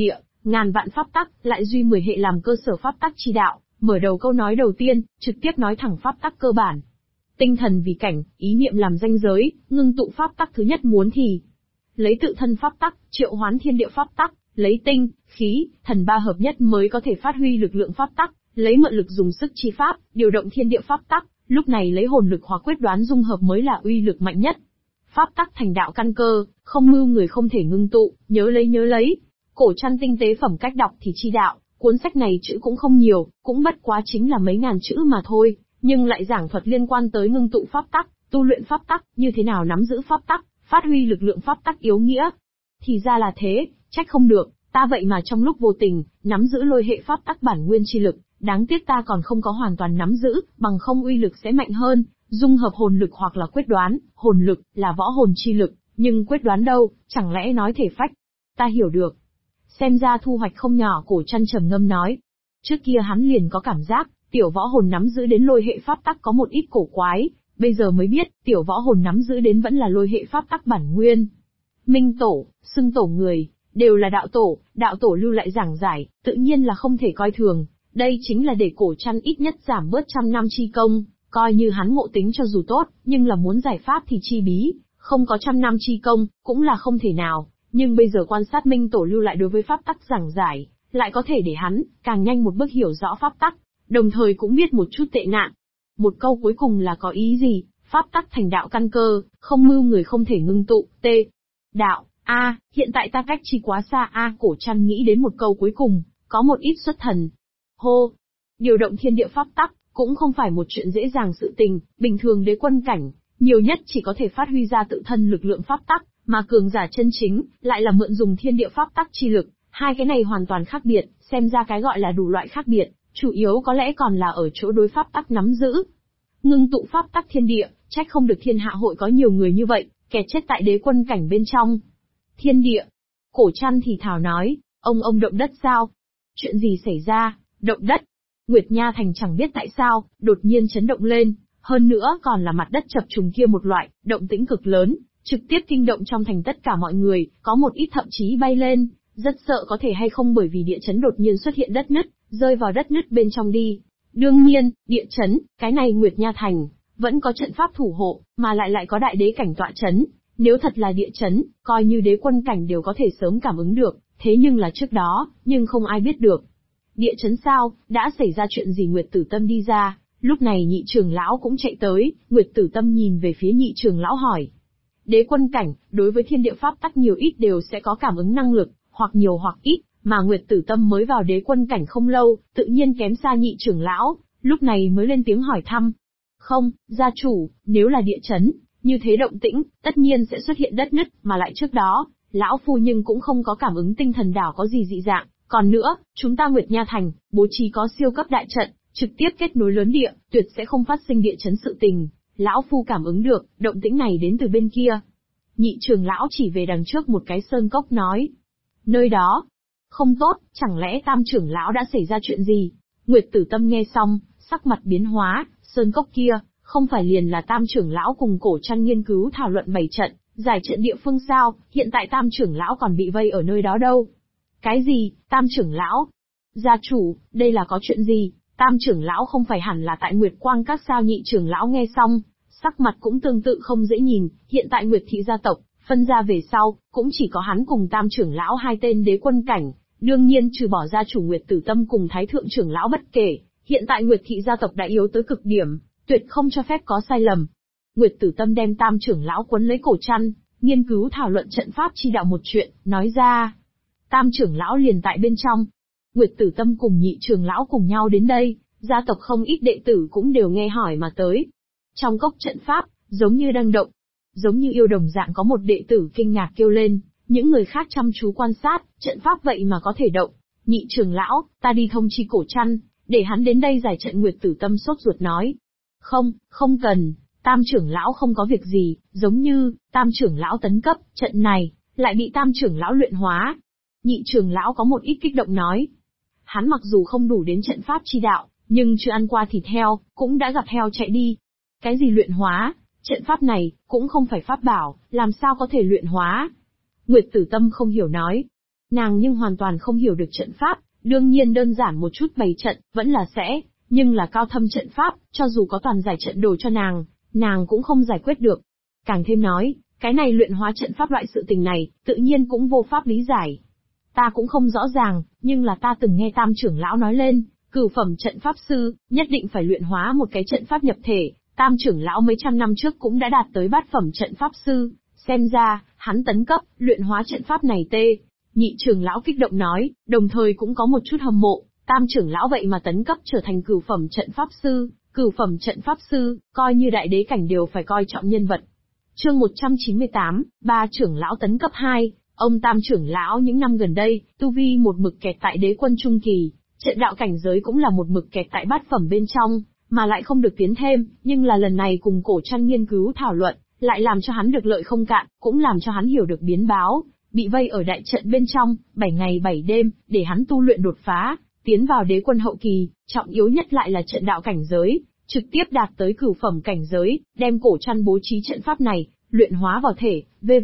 ngàn vạn pháp tắc, lại duy 10 hệ làm cơ sở pháp tắc chi đạo. Mở đầu câu nói đầu tiên, trực tiếp nói thẳng pháp tắc cơ bản. Tinh thần vì cảnh, ý niệm làm ranh giới, ngưng tụ pháp tắc thứ nhất muốn thì lấy tự thân pháp tắc, triệu hoán thiên địa pháp tắc, lấy tinh, khí, thần ba hợp nhất mới có thể phát huy lực lượng pháp tắc, lấy mượn lực dùng sức chi pháp, điều động thiên địa pháp tắc, lúc này lấy hồn lực hóa quyết đoán dung hợp mới là uy lực mạnh nhất. Pháp tắc thành đạo căn cơ, không mưu người không thể ngưng tụ, nhớ lấy. Cổ Trăn tinh tế phẩm cách đọc thì chi đạo, cuốn sách này chữ cũng không nhiều, cũng bất quá chính là mấy ngàn chữ mà thôi, nhưng lại giảng thuật liên quan tới ngưng tụ pháp tắc, tu luyện pháp tắc, như thế nào nắm giữ pháp tắc, phát huy lực lượng pháp tắc yếu nghĩa. Thì ra là thế, trách không được, ta vậy mà trong lúc vô tình, nắm giữ lôi hệ pháp tắc bản nguyên chi lực, đáng tiếc ta còn không có hoàn toàn nắm giữ, bằng không uy lực sẽ mạnh hơn, dung hợp hồn lực hoặc là quyết đoán, hồn lực là võ hồn chi lực, nhưng quyết đoán đâu, chẳng lẽ nói thể phách. Ta hiểu được. Xem ra thu hoạch không nhỏ, Cổ Trăn trầm ngâm nói. Trước kia hắn liền có cảm giác, tiểu võ hồn nắm giữ đến lôi hệ pháp tắc có một ít cổ quái, bây giờ mới biết, tiểu võ hồn nắm giữ đến vẫn là lôi hệ pháp tắc bản nguyên. Minh tổ, xưng tổ người, đều là đạo tổ lưu lại giảng giải, tự nhiên là không thể coi thường, đây chính là để Cổ Trăn ít nhất giảm bớt 100 năm chi công, coi như hắn ngộ tính cho dù tốt, nhưng là muốn giải pháp thì chi bí, không có 100 năm chi công, cũng là không thể nào. Nhưng bây giờ quan sát Minh Tổ lưu lại đối với pháp tắc giảng giải, lại có thể để hắn càng nhanh một bước hiểu rõ pháp tắc, đồng thời cũng biết một chút tệ nạn. Một câu cuối cùng là có ý gì? Pháp tắc thành đạo căn cơ, không mưu người không thể ngưng tụ. Đạo, hiện tại ta cách chi quá xa. Cổ Trăn nghĩ đến một câu cuối cùng, có một ít xuất thần. Hô, điều động thiên địa pháp tắc cũng không phải một chuyện dễ dàng sự tình, bình thường đế quân cảnh, nhiều nhất chỉ có thể phát huy ra tự thân lực lượng pháp tắc. Mà cường giả chân chính, lại là mượn dùng thiên địa pháp tắc chi lực, hai cái này hoàn toàn khác biệt, xem ra cái gọi là đủ loại khác biệt, chủ yếu có lẽ còn là ở chỗ đối pháp tắc nắm giữ. Ngưng tụ pháp tắc thiên địa, trách không được thiên hạ hội có nhiều người như vậy, kẻ chết tại đế quân cảnh bên trong. Thiên địa. Cổ Trăn thì thào nói, ông động đất sao? Chuyện gì xảy ra, động đất? Nguyệt Nha Thành chẳng biết tại sao, đột nhiên chấn động lên, hơn nữa còn là mặt đất chập trùng kia một loại, động tĩnh cực lớn. Trực tiếp kinh động trong thành tất cả mọi người, có một ít thậm chí bay lên, rất sợ có thể hay không bởi vì địa chấn đột nhiên xuất hiện đất nứt, rơi vào đất nứt bên trong đi. Đương nhiên, địa chấn, cái này Nguyệt Nha Thành, vẫn có trận pháp thủ hộ, mà lại có đại đế cảnh tọa chấn. Nếu thật là địa chấn, coi như đế quân cảnh đều có thể sớm cảm ứng được, thế nhưng là trước đó, nhưng không ai biết được. Địa chấn sao, đã xảy ra chuyện gì? Nguyệt Tử Tâm đi ra, lúc này Nhị trưởng lão cũng chạy tới, Nguyệt Tử Tâm nhìn về phía Nhị trưởng lão hỏi. Đế quân cảnh, đối với thiên địa pháp tắc nhiều ít đều sẽ có cảm ứng năng lực, hoặc nhiều hoặc ít, mà Nguyệt Tử Tâm mới vào đế quân cảnh không lâu, tự nhiên kém xa Nhị trưởng lão, lúc này mới lên tiếng hỏi thăm. Không, gia chủ, nếu là địa chấn, như thế động tĩnh, tất nhiên sẽ xuất hiện đất nứt, mà lại trước đó, lão phu nhưng cũng không có cảm ứng tinh thần đảo có gì dị dạng, còn nữa, chúng ta Nguyệt Nha Thành, bố trí có siêu cấp đại trận, trực tiếp kết nối lớn địa, tuyệt sẽ không phát sinh địa chấn sự tình. Lão phu cảm ứng được, động tĩnh này đến từ bên kia. Nhị trưởng lão chỉ về đằng trước một cái sơn cốc nói. Nơi đó. Không tốt, chẳng lẽ Tam trưởng lão đã xảy ra chuyện gì? Nguyệt Tử Tâm nghe xong, sắc mặt biến hóa, sơn cốc kia, không phải liền là Tam trưởng lão cùng Cổ Trăn nghiên cứu thảo luận bày trận, giải trận địa phương sao, hiện tại Tam trưởng lão còn bị vây ở nơi đó đâu. Cái gì, Tam trưởng lão? Gia chủ, đây là có chuyện gì? Tam trưởng lão không phải hẳn là tại Nguyệt Quang Các sao? Nhị trưởng lão nghe xong, sắc mặt cũng tương tự không dễ nhìn, hiện tại Nguyệt thị gia tộc, phân ra về sau, cũng chỉ có hắn cùng Tam trưởng lão hai tên đế quân cảnh, đương nhiên trừ bỏ gia chủ Nguyệt Tử Tâm cùng Thái thượng trưởng lão bất kể, hiện tại Nguyệt thị gia tộc đã yếu tới cực điểm, tuyệt không cho phép có sai lầm. Nguyệt Tử Tâm đem Tam trưởng lão quấn lấy cổ chăn, nghiên cứu thảo luận trận pháp chi đạo một chuyện, nói ra. Tam trưởng lão liền tại bên trong. Nguyệt Tử Tâm cùng Nhị trưởng lão cùng nhau đến đây, gia tộc không ít đệ tử cũng đều nghe hỏi mà tới. Trong cốc trận pháp, giống như đang động, giống như yêu đồng dạng có một đệ tử kinh ngạc kêu lên, những người khác chăm chú quan sát, trận pháp vậy mà có thể động. Nhị trưởng lão, ta đi thông chi cổ chăn, để hắn đến đây giải trận. Nguyệt Tử Tâm sốt ruột nói. Không cần, Tam trưởng lão không có việc gì, giống như, Tam trưởng lão tấn cấp, trận này, lại bị Tam trưởng lão luyện hóa. Nhị trưởng lão có một ít kích động nói. Hắn mặc dù không đủ đến trận pháp chi đạo, nhưng chưa ăn qua thịt heo, cũng đã gặp heo chạy đi. Cái gì luyện hóa, trận pháp này, cũng không phải pháp bảo, làm sao có thể luyện hóa? Nguyệt Tử Tâm không hiểu nói. Nàng nhưng hoàn toàn không hiểu được trận pháp, đương nhiên đơn giản một chút bày trận, vẫn là sẽ, nhưng là cao thâm trận pháp, cho dù có toàn giải trận đồ cho nàng cũng không giải quyết được. Càng thêm nói, cái này luyện hóa trận pháp loại sự tình này, tự nhiên cũng vô pháp lý giải. Ta cũng không rõ ràng, nhưng là ta từng nghe Tam trưởng lão nói lên, cửu phẩm trận pháp sư, nhất định phải luyện hóa một cái trận pháp nhập thể, Tam trưởng lão mấy trăm năm trước cũng đã đạt tới bát phẩm trận pháp sư, xem ra, hắn tấn cấp, luyện hóa trận pháp này tê. Nhị trưởng lão kích động nói, đồng thời cũng có một chút hâm mộ, Tam trưởng lão vậy mà tấn cấp trở thành cửu phẩm trận pháp sư, coi như đại đế cảnh đều phải coi trọng nhân vật. Chương 198, ba trưởng lão tấn cấp 2, ông Tam trưởng lão những năm gần đây, tu vi một mực kẹt tại đế quân trung kỳ, trận đạo cảnh giới cũng là một mực kẹt tại bát phẩm bên trong, mà lại không được tiến thêm, nhưng là lần này cùng Cổ Trăn nghiên cứu thảo luận, lại làm cho hắn được lợi không cạn, cũng làm cho hắn hiểu được biến báo, bị vây ở đại trận bên trong, 7 ngày 7 đêm, để hắn tu luyện đột phá, tiến vào đế quân hậu kỳ, trọng yếu nhất lại là trận đạo cảnh giới, trực tiếp đạt tới cửu phẩm cảnh giới, đem Cổ Trăn bố trí trận pháp này, luyện hóa vào thể,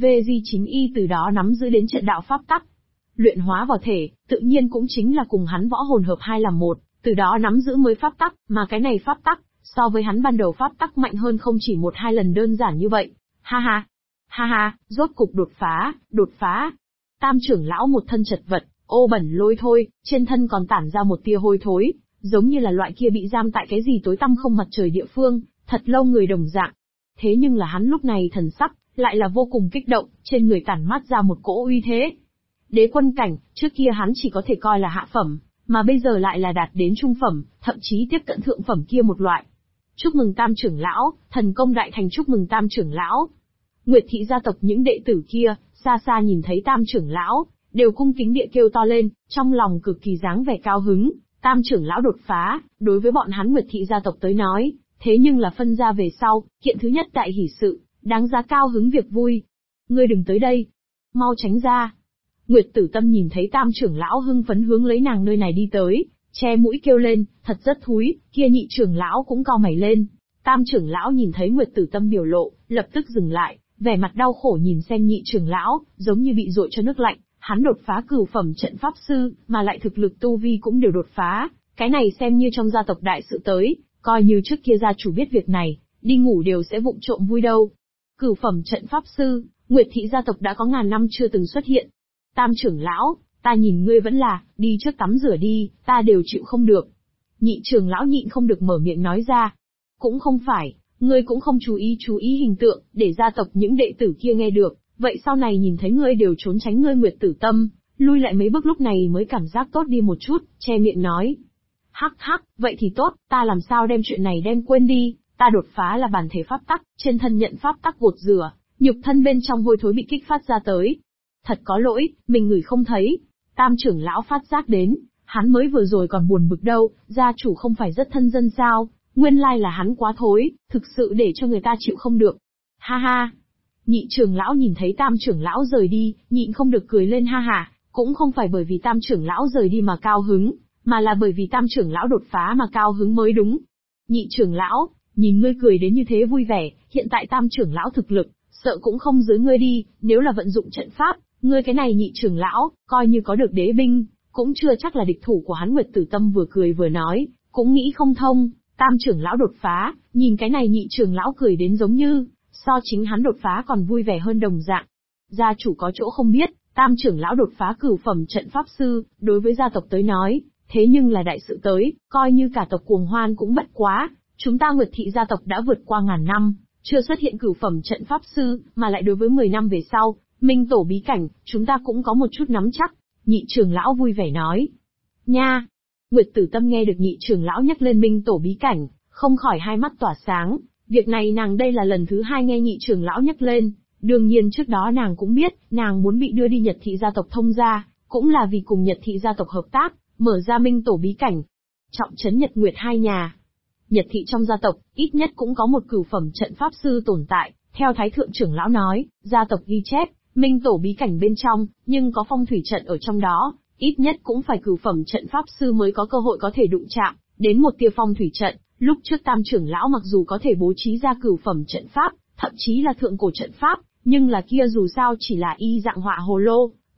VVG9Y từ đó nắm giữ đến trận đạo pháp tắc. Luyện hóa vào thể, tự nhiên cũng chính là cùng hắn võ hồn hợp hai làm một, từ đó nắm giữ mới pháp tắc, mà cái này pháp tắc, so với hắn ban đầu pháp tắc mạnh hơn không chỉ một hai lần đơn giản như vậy. Ha ha, rốt cục đột phá. Tam trưởng lão một thân chật vật, ô bẩn lôi thôi, trên thân còn tản ra một tia hôi thối, giống như là loại kia bị giam tại cái gì tối tăm không mặt trời địa phương, thật lâu người đồng dạng. Thế nhưng là hắn lúc này thần sắc, lại là vô cùng kích động, trên người tản mát ra một cỗ uy thế. Đế quân cảnh, trước kia hắn chỉ có thể coi là hạ phẩm, mà bây giờ lại là đạt đến trung phẩm, thậm chí tiếp cận thượng phẩm kia một loại. Chúc mừng Tam trưởng lão, thần công đại thành, chúc mừng Tam trưởng lão. Nguyệt thị gia tộc những đệ tử kia, xa xa nhìn thấy Tam trưởng lão, đều cung kính địa kêu to lên, trong lòng cực kỳ dáng vẻ cao hứng. Tam trưởng lão đột phá, đối với bọn hắn Nguyệt thị gia tộc tới nói, thế nhưng là phân ra về sau, kiện thứ nhất đại hỷ sự, đáng giá cao hứng việc vui. Ngươi đừng tới đây, mau tránh ra. Nguyệt Tử Tâm nhìn thấy Tam trưởng lão hưng phấn hướng lấy nàng nơi này đi tới, che mũi kêu lên, thật rất thúi, kia nhị trưởng lão cũng cau mày lên. Tam trưởng lão nhìn thấy Nguyệt Tử Tâm biểu lộ, lập tức dừng lại, vẻ mặt đau khổ nhìn xem nhị trưởng lão, giống như bị dội cho nước lạnh, hắn đột phá cửu phẩm trận pháp sư, mà lại thực lực tu vi cũng đều đột phá, cái này xem như trong gia tộc đại sự tới, coi như trước kia gia chủ biết việc này, đi ngủ đều sẽ vụng trộm vui đâu. Cửu phẩm trận pháp sư, Nguyệt thị gia tộc đã có ngàn năm chưa từng xuất hiện. Tam trưởng lão, ta nhìn ngươi vẫn là, đi trước tắm rửa đi, ta đều chịu không được. Nhị trưởng lão nhịn không được mở miệng nói ra. Cũng không phải, ngươi cũng không chú ý hình tượng, để gia tộc những đệ tử kia nghe được, vậy sau này nhìn thấy ngươi đều trốn tránh ngươi. Nguyệt Tử Tâm, lui lại mấy bước lúc này mới cảm giác tốt đi một chút, che miệng nói. Hắc, vậy thì tốt, ta làm sao đem chuyện này đem quên đi, ta đột phá là bản thể pháp tắc, trên thân nhận pháp tắc gột rửa, nhục thân bên trong hôi thối bị kích phát ra tới. Thật có lỗi, mình ngửi không thấy. Tam trưởng lão phát giác đến, hắn mới vừa rồi còn buồn bực đâu, gia chủ không phải rất thân dân sao, nguyên lai là hắn quá thối, thực sự để cho người ta chịu không được. Ha. Nhị trưởng lão nhìn thấy Tam trưởng lão rời đi, nhịn không được cười lên ha ha, cũng không phải bởi vì Tam trưởng lão rời đi mà cao hứng, mà là bởi vì Tam trưởng lão đột phá mà cao hứng mới đúng. Nhị trưởng lão, nhìn ngươi cười đến như thế vui vẻ, hiện tại Tam trưởng lão thực lực, sợ cũng không dưới ngươi đi, nếu là vận dụng trận pháp, ngươi cái này nhị trưởng lão, coi như có được đế binh, cũng chưa chắc là địch thủ của hắn. Nguyệt Tử Tâm vừa cười vừa nói, cũng nghĩ không thông, Tam trưởng lão đột phá, nhìn cái này nhị trưởng lão cười đến giống như, so chính hắn đột phá còn vui vẻ hơn đồng dạng. Gia chủ có chỗ không biết, Tam trưởng lão đột phá cửu phẩm trận pháp sư, đối với gia tộc tới nói, thế nhưng là đại sự tới, coi như cả tộc cuồng hoan cũng bất quá, chúng ta Nguyệt thị gia tộc đã vượt qua ngàn năm, chưa xuất hiện cửu phẩm trận pháp sư, mà lại đối với 10 năm về sau, Minh tổ bí cảnh, chúng ta cũng có một chút nắm chắc. Nhị trưởng lão vui vẻ nói. Nha! Nguyệt Tử Tâm nghe được nhị trưởng lão nhắc lên Minh tổ bí cảnh, không khỏi hai mắt tỏa sáng. Việc này nàng đây là lần thứ 2 nghe nhị trưởng lão nhắc lên. Đương nhiên trước đó nàng cũng biết, nàng muốn bị đưa đi Nhật thị gia tộc thông gia, cũng là vì cùng Nhật thị gia tộc hợp tác, mở ra Minh tổ bí cảnh. Trọng trấn Nhật Nguyệt hai nhà. Nhật thị trong gia tộc, ít nhất cũng có một cửu phẩm trận pháp sư tồn tại. Theo Thái thượng trưởng lão nói, gia tộc ghi chép, Minh tổ bí cảnh bên trong, nhưng có phong thủy trận ở trong đó, ít nhất cũng phải cửu phẩm trận pháp sư mới có cơ hội có thể đụng chạm đến một tia phong thủy trận. Lúc trước Tam trưởng lão mặc dù có thể bố trí ra cửu phẩm trận pháp, thậm chí là thượng cổ trận pháp, nhưng là kia dù sao chỉ là y dạng họa hồ lô,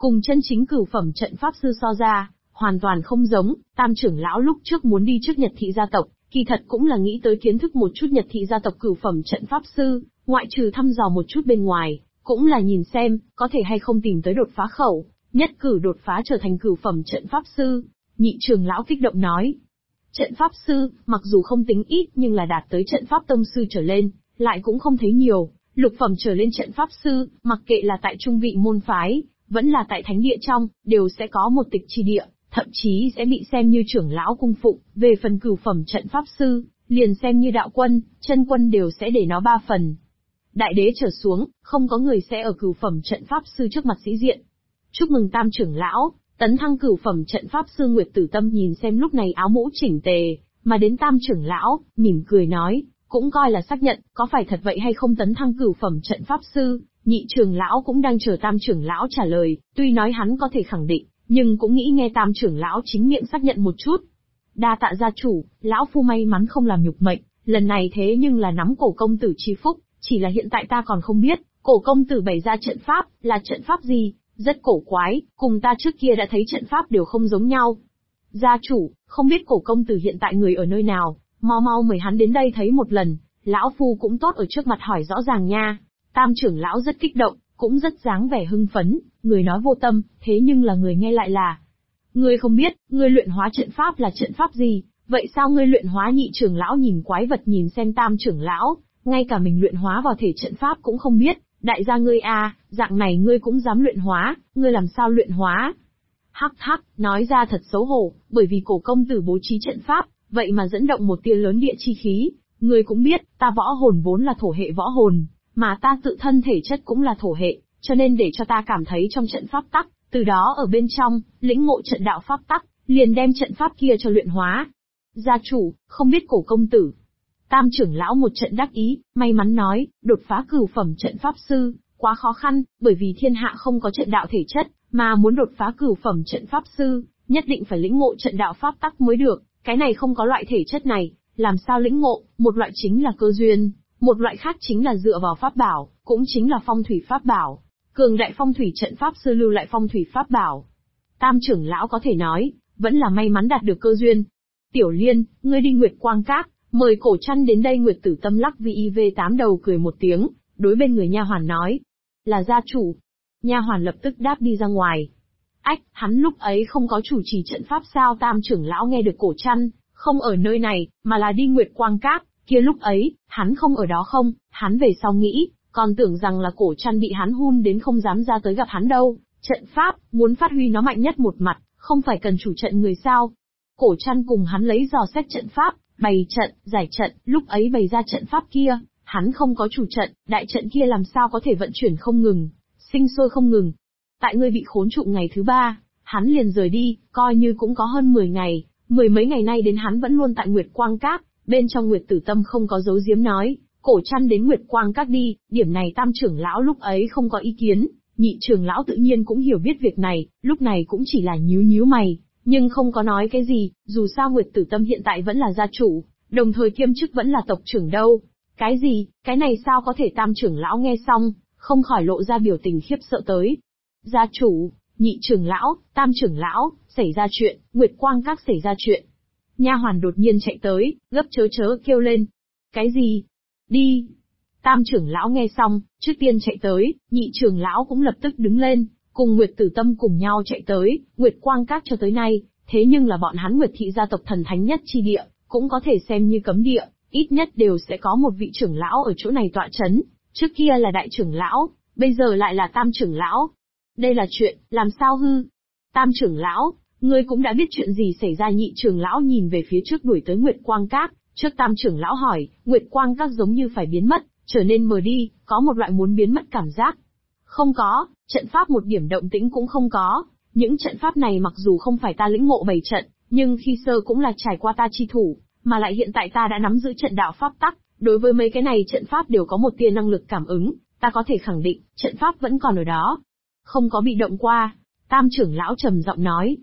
cùng chân chính cửu phẩm trận pháp sư so ra, hoàn toàn không giống. Tam trưởng lão lúc trước muốn đi trước Nhật thị gia tộc, kỳ thật cũng là nghĩ tới kiến thức một chút Nhật thị gia tộc cửu phẩm trận pháp sư, ngoại trừ thăm dò một chút bên ngoài, cũng là nhìn xem, có thể hay không tìm tới đột phá khẩu, nhất cử đột phá trở thành cửu phẩm trận pháp sư. Nhị trưởng lão kích động nói. Trận pháp sư, mặc dù không tính ít nhưng là đạt tới trận pháp tông sư trở lên, lại cũng không thấy nhiều. Lục phẩm trở lên trận pháp sư, mặc kệ là tại trung vị môn phái, vẫn là tại thánh địa trong, đều sẽ có một tịch chi địa, thậm chí sẽ bị xem như trưởng lão cung phụng. Về phần cửu phẩm trận pháp sư, liền xem như đạo quân, chân quân đều sẽ để nó 3 phần. Đại đế trở xuống, không có người sẽ ở cửu phẩm trận pháp sư trước mặt sĩ diện. Chúc mừng Tam trưởng lão, tấn thăng cửu phẩm trận pháp sư. Nguyệt Tử Tâm nhìn xem lúc này áo mũ chỉnh tề, mà đến Tam trưởng lão, mỉm cười nói, cũng coi là xác nhận, có phải thật vậy hay không tấn thăng cửu phẩm trận pháp sư. Nhị trưởng lão cũng đang chờ Tam trưởng lão trả lời, tuy nói hắn có thể khẳng định, nhưng cũng nghĩ nghe Tam trưởng lão chính miệng xác nhận một chút. Đa tạ gia chủ, lão phu may mắn không làm nhục mệnh, lần này thế nhưng là nắm cổ công tử chi phúc, chỉ là hiện tại ta còn không biết, cổ công tử bày ra trận pháp, là trận pháp gì, rất cổ quái, cùng ta trước kia đã thấy trận pháp đều không giống nhau. Gia chủ, không biết cổ công tử hiện tại người ở nơi nào, mau mau mời hắn đến đây thấy một lần, lão phu cũng tốt ở trước mặt hỏi rõ ràng nha. Tam trưởng lão rất kích động, cũng rất dáng vẻ hưng phấn, người nói vô tâm, thế nhưng là người nghe lại là. Ngươi không biết, ngươi luyện hóa trận pháp là trận pháp gì, vậy sao ngươi luyện hóa? Nhị trưởng lão nhìn quái vật nhìn xem Tam trưởng lão, ngay cả mình luyện hóa vào thể trận pháp cũng không biết, đại gia ngươi à, dạng này ngươi cũng dám luyện hóa, ngươi làm sao luyện hóa? Hắc hắc, nói ra thật xấu hổ, bởi vì cổ công tử bố trí trận pháp, vậy mà dẫn động một tia lớn địa chi khí, ngươi cũng biết, ta võ hồn vốn là thổ hệ võ hồn, mà ta tự thân thể chất cũng là thổ hệ, cho nên để cho ta cảm thấy trong trận pháp tắc, từ đó ở bên trong, lĩnh ngộ trận đạo pháp tắc, liền đem trận pháp kia cho luyện hóa. Gia chủ, không biết cổ công tử. Tam trưởng lão một trận đắc ý, may mắn nói, đột phá cửu phẩm trận pháp sư, quá khó khăn, bởi vì thiên hạ không có trận đạo thể chất, mà muốn đột phá cửu phẩm trận pháp sư, nhất định phải lĩnh ngộ trận đạo pháp tắc mới được, cái này không có loại thể chất này, làm sao lĩnh ngộ, một loại chính là cơ duyên, một loại khác chính là dựa vào pháp bảo, cũng chính là phong thủy pháp bảo. Cường đại phong thủy trận pháp sư lưu lại phong thủy pháp bảo. Tam trưởng lão có thể nói, vẫn là may mắn đạt được cơ duyên. Tiểu Liên, ngươi đi Nguyệt Quang Các, mời Cổ Trăn đến đây. Nguyệt Tử Tâm lắc VIV8 đầu cười một tiếng, đối bên người nha hoàn nói, là gia chủ. Nha hoàn lập tức đáp đi ra ngoài. Ách, hắn lúc ấy không có chủ trì trận pháp sao? Tam trưởng lão nghe được Cổ Trăn không ở nơi này, mà là đi Nguyệt Quang Các, kia lúc ấy, hắn không ở đó không? Hắn về sau nghĩ, còn tưởng rằng là Cổ Trăn bị hắn hun đến không dám ra tới gặp hắn đâu. Trận pháp, muốn phát huy nó mạnh nhất một mặt, không phải cần chủ trận người sao? Cổ Trăn cùng hắn lấy dò xét trận pháp, bày trận, giải trận, lúc ấy bày ra trận pháp kia, hắn không có chủ trận, đại trận kia làm sao có thể vận chuyển không ngừng, sinh sôi không ngừng. Tại ngươi bị khốn trụ ngày thứ 3, hắn liền rời đi, coi như cũng có hơn 10 ngày, mười mấy ngày nay đến hắn vẫn luôn tại Nguyệt Quang Các. Bên trong Nguyệt Tử Tâm không có giấu giếm nói, Cổ Trăn đến Nguyệt Quang Các đi, điểm này Tam trưởng lão lúc ấy không có ý kiến, nhị trưởng lão tự nhiên cũng hiểu biết việc này, lúc này cũng chỉ là nhíu nhíu mày, nhưng không có nói cái gì, dù sao Nguyệt Tử Tâm hiện tại vẫn là gia chủ, đồng thời kiêm chức vẫn là tộc trưởng đâu. Cái gì, cái này sao có thể? Tam trưởng lão nghe xong, không khỏi lộ ra biểu tình khiếp sợ tới. Gia chủ, nhị trưởng lão, Tam trưởng lão, xảy ra chuyện, Nguyệt Quang Các xảy ra chuyện. Nha hoàn đột nhiên chạy tới, gấp chớ chớ kêu lên. Cái gì? Đi. Tam trưởng lão nghe xong, trước tiên chạy tới, nhị trưởng lão cũng lập tức đứng lên, cùng Nguyệt Tử Tâm cùng nhau chạy tới. Nguyệt Quang Các cho tới nay, thế nhưng là bọn hắn Nguyệt thị gia tộc thần thánh nhất chi địa, cũng có thể xem như cấm địa, ít nhất đều sẽ có một vị trưởng lão ở chỗ này tọa chấn. Trước kia là đại trưởng lão, bây giờ lại là Tam trưởng lão. Đây là chuyện, làm sao hư? Tam trưởng lão, ngươi cũng đã biết chuyện gì xảy ra? Nhị trưởng lão nhìn về phía trước đuổi tới Nguyệt Quang Các, trước Tam trưởng lão hỏi, Nguyệt Quang Các giống như phải biến mất, trở nên mờ đi, có một loại muốn biến mất cảm giác. Không có, trận pháp một điểm động tĩnh cũng không có, những trận pháp này mặc dù không phải ta lĩnh ngộ bày trận, nhưng khi sơ cũng là trải qua ta chi thủ, mà lại hiện tại ta đã nắm giữ trận đạo pháp tắc, đối với mấy cái này trận pháp đều có một tia năng lực cảm ứng, ta có thể khẳng định, trận pháp vẫn còn ở đó. Không có bị động qua. Tam trưởng lão trầm giọng nói.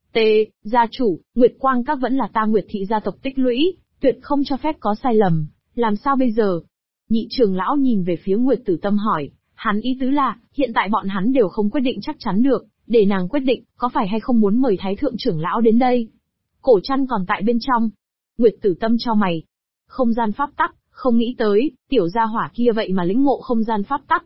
Gia chủ, Nguyệt Quang Các vẫn là ta Nguyệt thị gia tộc tích lũy, tuyệt không cho phép có sai lầm, làm sao bây giờ? Nhị trưởng lão nhìn về phía Nguyệt Tử Tâm hỏi, hắn ý tứ là, hiện tại bọn hắn đều không quyết định chắc chắn được, để nàng quyết định, có phải hay không muốn mời Thái Thượng trưởng lão đến đây. Cổ Trăn còn tại bên trong. Nguyệt Tử Tâm chau mày. Không gian pháp tắc, không nghĩ tới, tiểu gia hỏa kia vậy mà lĩnh ngộ không gian pháp tắc,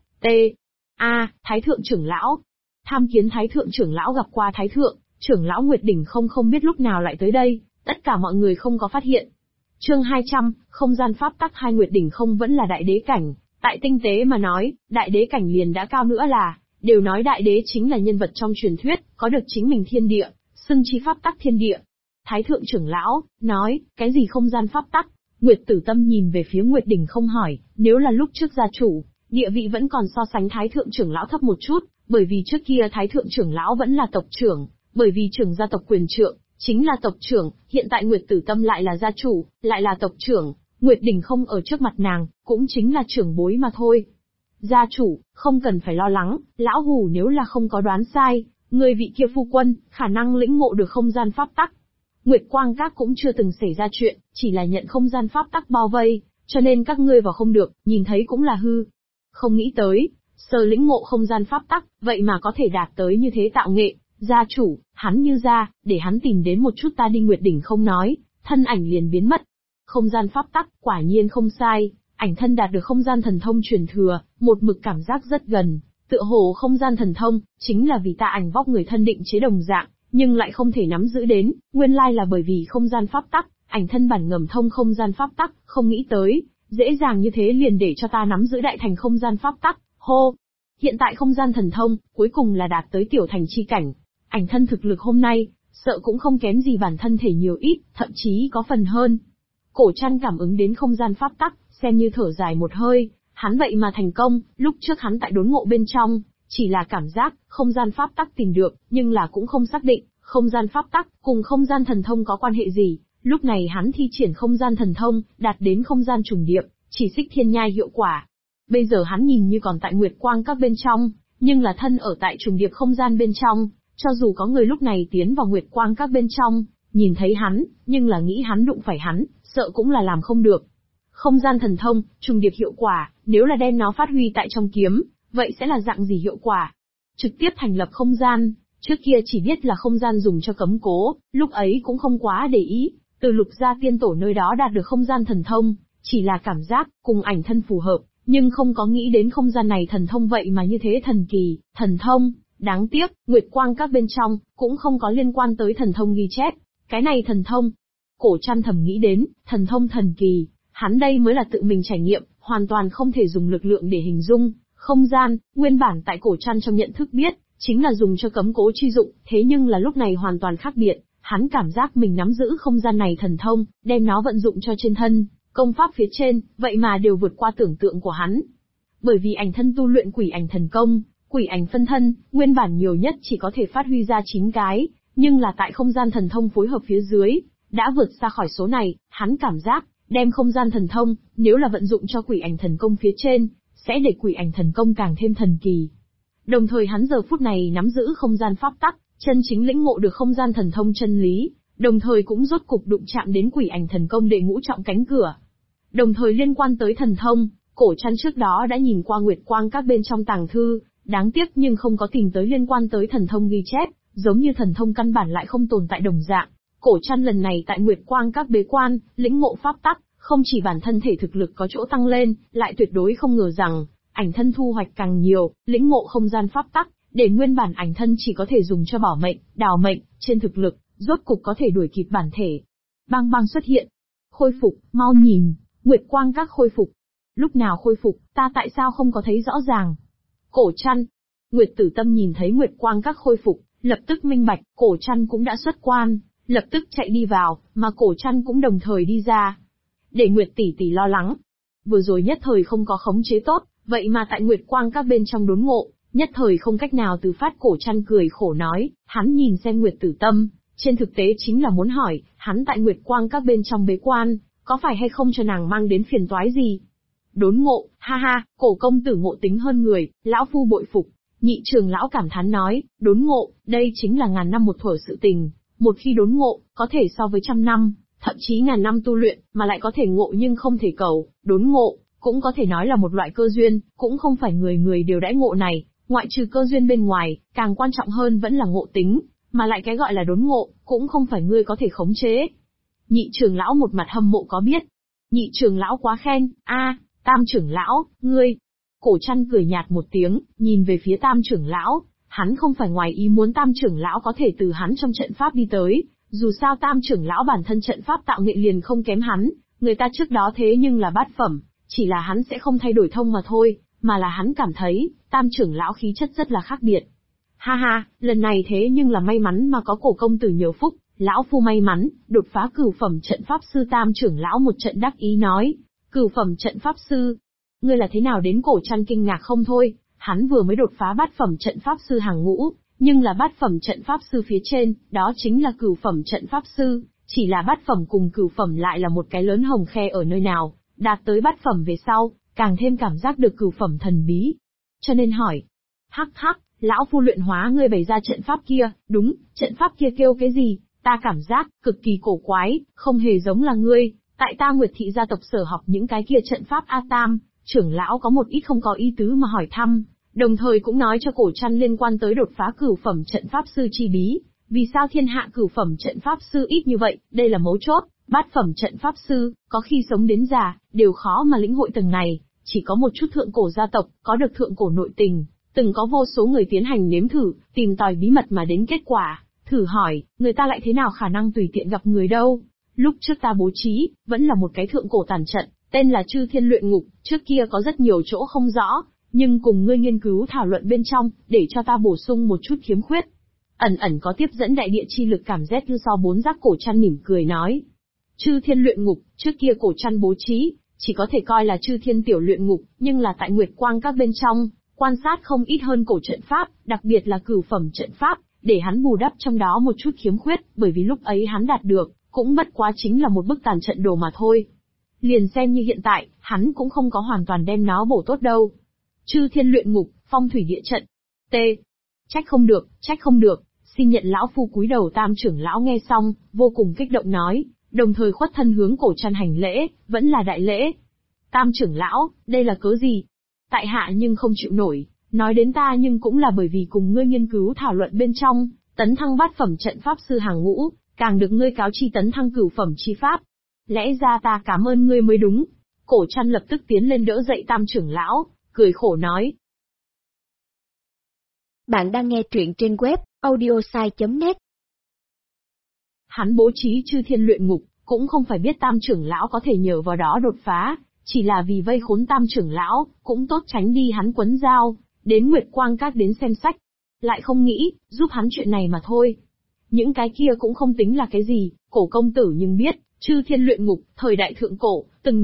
Thái Thượng trưởng lão. Tham kiến Thái Thượng trưởng lão gặp qua Thái Thượng, trưởng lão Nguyệt Đỉnh không biết lúc nào lại tới đây, tất cả mọi người không có phát hiện. Chương 200, không gian pháp tắc hai Nguyệt Đỉnh không vẫn là đại đế cảnh, tại tinh tế mà nói, đại đế cảnh liền đã cao nữa là, đều nói đại đế chính là nhân vật trong truyền thuyết, có được chính mình thiên địa, xưng chi pháp tắc thiên địa. Thái Thượng trưởng lão, nói, cái gì không gian pháp tắc? Nguyệt Tử Tâm nhìn về phía Nguyệt Đỉnh không hỏi, nếu là lúc trước gia chủ, địa vị vẫn còn so sánh Thái Thượng trưởng lão thấp một chút, bởi vì trước kia Thái Thượng trưởng lão vẫn là tộc trưởng, bởi vì trưởng gia tộc quyền trượng, chính là tộc trưởng, hiện tại Nguyệt Tử Tâm lại là gia chủ, lại là tộc trưởng, Nguyệt Đỉnh không ở trước mặt nàng, cũng chính là trưởng bối mà thôi. Gia chủ, không cần phải lo lắng, lão hủ nếu là không có đoán sai, người vị kia phu quân, khả năng lĩnh ngộ được không gian pháp tắc. Nguyệt Quang Các cũng chưa từng xảy ra chuyện, chỉ là nhận không gian pháp tắc bao vây, cho nên các ngươi vào không được, nhìn thấy cũng là hư. Không nghĩ tới, sơ lĩnh ngộ không gian pháp tắc, vậy mà có thể đạt tới như thế tạo nghệ. Gia chủ, hắn như ra, để hắn tìm đến một chút ta đi. Nguyệt Đỉnh không nói, thân ảnh liền biến mất. Không gian pháp tắc, quả nhiên không sai, ảnh thân đạt được không gian thần thông truyền thừa, một mực cảm giác rất gần, tựa hồ không gian thần thông, chính là vì ta ảnh vóc người thân định chế đồng dạng, nhưng lại không thể nắm giữ đến, nguyên lai là bởi vì không gian pháp tắc, ảnh thân bản ngầm thông không gian pháp tắc, không nghĩ tới, dễ dàng như thế liền để cho ta nắm giữ đại thành không gian pháp tắc, hô. Hiện tại không gian thần thông, cuối cùng là đạt tới tiểu thành chi cảnh, ảnh thân thực lực hôm nay, sợ cũng không kém gì bản thân thể nhiều ít, thậm chí có phần hơn. Cổ Trăn cảm ứng đến không gian pháp tắc, xem như thở dài một hơi, hắn vậy mà thành công, lúc trước hắn tại đốn ngộ bên trong, chỉ là cảm giác, không gian pháp tắc tìm được, nhưng là cũng không xác định, không gian pháp tắc, cùng không gian thần thông có quan hệ gì, lúc này hắn thi triển không gian thần thông, đạt đến không gian trùng điệp, chỉ xích thiên nhai hiệu quả. Bây giờ hắn nhìn như còn tại Nguyệt Quang Các bên trong, nhưng là thân ở tại trùng điệp không gian bên trong, cho dù có người lúc này tiến vào Nguyệt Quang Các bên trong, nhìn thấy hắn, nhưng là nghĩ hắn đụng phải hắn, sợ cũng là làm không được. Không gian thần thông, trùng điệp hiệu quả, nếu là đem nó phát huy tại trong kiếm, vậy sẽ là dạng gì hiệu quả? Trực tiếp thành lập không gian, trước kia chỉ biết là không gian dùng cho cấm cố, lúc ấy cũng không quá để ý, từ Lục Gia tiên tổ nơi đó đạt được không gian thần thông, chỉ là cảm giác, cùng ảnh thân phù hợp, nhưng không có nghĩ đến không gian này thần thông vậy mà như thế thần kỳ, thần thông, đáng tiếc, Nguyệt Quang Các bên trong, cũng không có liên quan tới thần thông ghi chép, cái này thần thông. Cổ Trăn thầm nghĩ đến, thần thông thần kỳ, hắn đây mới là tự mình trải nghiệm, hoàn toàn không thể dùng lực lượng để hình dung. Không gian, nguyên bản tại Cổ Trăn trong nhận thức biết, chính là dùng cho cấm cố chi dụng, thế nhưng là lúc này hoàn toàn khác biệt, hắn cảm giác mình nắm giữ không gian này thần thông, đem nó vận dụng cho trên thân, công pháp phía trên, vậy mà đều vượt qua tưởng tượng của hắn. Bởi vì ảnh thân tu luyện quỷ ảnh thần công, quỷ ảnh phân thân, nguyên bản nhiều nhất chỉ có thể phát huy ra 9 cái, nhưng là tại không gian thần thông phối hợp phía dưới, đã vượt xa khỏi số này, hắn cảm giác, đem không gian thần thông, nếu là vận dụng cho quỷ ảnh thần công phía trên, sẽ để quỷ ảnh thần công càng thêm thần kỳ. Đồng thời hắn giờ phút này nắm giữ không gian pháp tắc, chân chính lĩnh ngộ được không gian thần thông chân lý, đồng thời cũng rốt cục đụng chạm đến quỷ ảnh thần công đệ ngũ trọng cánh cửa. Đồng thời liên quan tới thần thông, Cổ Trăn trước đó đã nhìn qua Nguyệt Quang Các bên trong tàng thư, đáng tiếc nhưng không có tìm tới liên quan tới thần thông ghi chép, giống như thần thông căn bản lại không tồn tại đồng dạng. Cổ Trăn lần này tại Nguyệt Quang Các bế quan, lĩnh ngộ pháp tắc, không chỉ bản thân thể thực lực có chỗ tăng lên, lại tuyệt đối không ngờ rằng, ảnh thân thu hoạch càng nhiều, lĩnh ngộ không gian pháp tắc, để nguyên bản ảnh thân chỉ có thể dùng cho bảo mệnh, đào mệnh, trên thực lực, rốt cục có thể đuổi kịp bản thể. Bang bang xuất hiện. Khôi phục, mau nhìn, Nguyệt Quang Các khôi phục. Lúc nào khôi phục, ta tại sao không có thấy rõ ràng? Cổ Trăn. Nguyệt Tử Tâm nhìn thấy Nguyệt Quang Các khôi phục, lập tức minh bạch, Cổ Trăn cũng đã xuất quan, lập tức chạy đi vào, mà Cổ Trăn cũng đồng thời đi ra. Để Nguyệt tỷ tỷ lo lắng. Vừa rồi nhất thời không có khống chế tốt, vậy mà tại Nguyệt Quang Các bên trong đốn ngộ, nhất thời không cách nào từ phát. Cổ Trăn cười khổ nói, hắn nhìn xem Nguyệt Tử Tâm, trên thực tế chính là muốn hỏi, hắn tại Nguyệt Quang Các bên trong bế quan, có phải hay không cho nàng mang đến phiền toái gì? Đốn ngộ, ha ha, Cổ công tử ngộ tính hơn người, lão phu bội phục. Nhị trưởng lão cảm thán nói, đốn ngộ, đây chính là ngàn năm một thuở sự tình, một khi đốn ngộ, có thể so với 100 năm, thậm chí ngàn năm tu luyện, mà lại có thể ngộ nhưng không thể cầu, đốn ngộ, cũng có thể nói là một loại cơ duyên, cũng không phải người người đều đãi ngộ này, Ngoại trừ cơ duyên bên ngoài, càng quan trọng hơn vẫn là ngộ tính, mà lại cái gọi là đốn ngộ, cũng không phải ngươi có thể khống chế. Nhị trưởng lão một mặt hâm mộ có biết. Nhị trưởng lão quá khen, Tam trưởng lão, ngươi. Cổ Trăn cười nhạt một tiếng, nhìn về phía Tam trưởng lão, hắn không phải ngoài ý muốn Tam trưởng lão có thể từ hắn trong trận pháp đi tới, dù sao Tam trưởng lão bản thân trận pháp tạo nghệ liền không kém hắn, người ta trước đó thế nhưng là bát phẩm, chỉ là hắn sẽ không thay đổi thông mà thôi, mà là hắn cảm thấy, Tam trưởng lão khí chất rất là khác biệt. Ha ha, lần này thế nhưng là may mắn mà có Cổ công tử nhiều phúc, lão phu may mắn, đột phá cửu phẩm trận pháp sư. Tam trưởng lão một trận đắc ý nói, cửu phẩm trận pháp sư, ngươi là thế nào đến? Cổ Trăn kinh ngạc không thôi, hắn vừa mới đột phá bát phẩm trận pháp sư hàng ngũ, nhưng là bát phẩm trận pháp sư phía trên, đó chính là cửu phẩm trận pháp sư, chỉ là bát phẩm cùng cửu phẩm lại là một cái lớn hồng khe ở nơi nào, đạt tới bát phẩm về sau, càng thêm cảm giác được cửu phẩm thần bí. Cho nên hỏi, hắc hắc, lão phu luyện hóa ngươi bày ra trận pháp kia, đúng, trận pháp kia kêu cái gì? Ta cảm giác, cực kỳ cổ quái, không hề giống là ngươi, tại ta Nguyệt thị gia tộc sở học những cái kia trận pháp. Tam trưởng lão có một ít không có ý tứ mà hỏi thăm, đồng thời cũng nói cho Cổ Trăn liên quan tới đột phá cửu phẩm trận pháp sư chi bí, vì sao thiên hạ cửu phẩm trận pháp sư ít như vậy, đây là mấu chốt, bát phẩm trận pháp sư, có khi sống đến già, đều khó mà lĩnh hội tầng này, chỉ có một chút thượng cổ gia tộc, có được thượng cổ nội tình, từng có vô số người tiến hành nếm thử, tìm tòi bí mật mà đến kết quả, thử hỏi, người ta lại thế nào khả năng tùy tiện gặp người đâu. Lúc trước ta bố trí, vẫn là một cái thượng cổ tàn trận, tên là Chư Thiên Luyện Ngục, trước kia có rất nhiều chỗ không rõ, nhưng cùng ngươi nghiên cứu thảo luận bên trong, để cho ta bổ sung một chút khiếm khuyết. Ẩn ẩn có tiếp dẫn đại địa chi lực cảm giác như so bốn giác. Cổ Trăn mỉm cười nói. Chư Thiên Luyện Ngục, trước kia Cổ Trăn bố trí, chỉ có thể coi là Chư Thiên Tiểu Luyện Ngục, nhưng là tại Nguyệt Quang các bên trong, quan sát không ít hơn cổ trận pháp, đặc biệt là cửu phẩm trận pháp, để hắn bù đắp trong đó một chút khiếm khuyết, bởi vì lúc ấy hắn đạt được, cũng bất quá chính là một bức tàn trận đồ mà thôi. Liền xem như hiện tại, hắn cũng không có hoàn toàn đem nó bổ tốt đâu. Chư Thiên Luyện Ngục, phong thủy địa trận. Trách không được, xin nhận lão phu cúi đầu. Tam trưởng lão nghe xong, vô cùng kích động nói, đồng thời khuất thân hướng Cổ Trăn hành lễ, vẫn là đại lễ. Tam trưởng lão, đây là cớ gì? Tại hạ nhưng không chịu nổi, nói đến ta nhưng cũng là bởi vì cùng ngươi nghiên cứu thảo luận bên trong, tấn thăng bát phẩm trận pháp sư hàng ngũ, càng được ngươi cáo chi tấn thăng cửu phẩm chi pháp. Lẽ ra ta cảm ơn ngươi mới đúng. Cổ Trăn lập tức tiến lên đỡ dậy Tam trưởng lão, cười khổ nói. Bạn đang nghe truyện trên web audiosai.net. Hắn bố trí Chư Thiên Luyện Ngục, cũng không phải biết Tam trưởng lão có thể nhờ vào đó đột phá, chỉ là vì vây khốn Tam trưởng lão, cũng tốt tránh đi hắn quấn dao, đến Nguyệt Quang Các đến xem sách. Lại không nghĩ, giúp hắn chuyện này mà thôi. Những cái kia cũng không tính là cái gì, Cổ công tử nhưng biết, Chư Thiên Luyện Ngục, thời đại thượng cổ, từng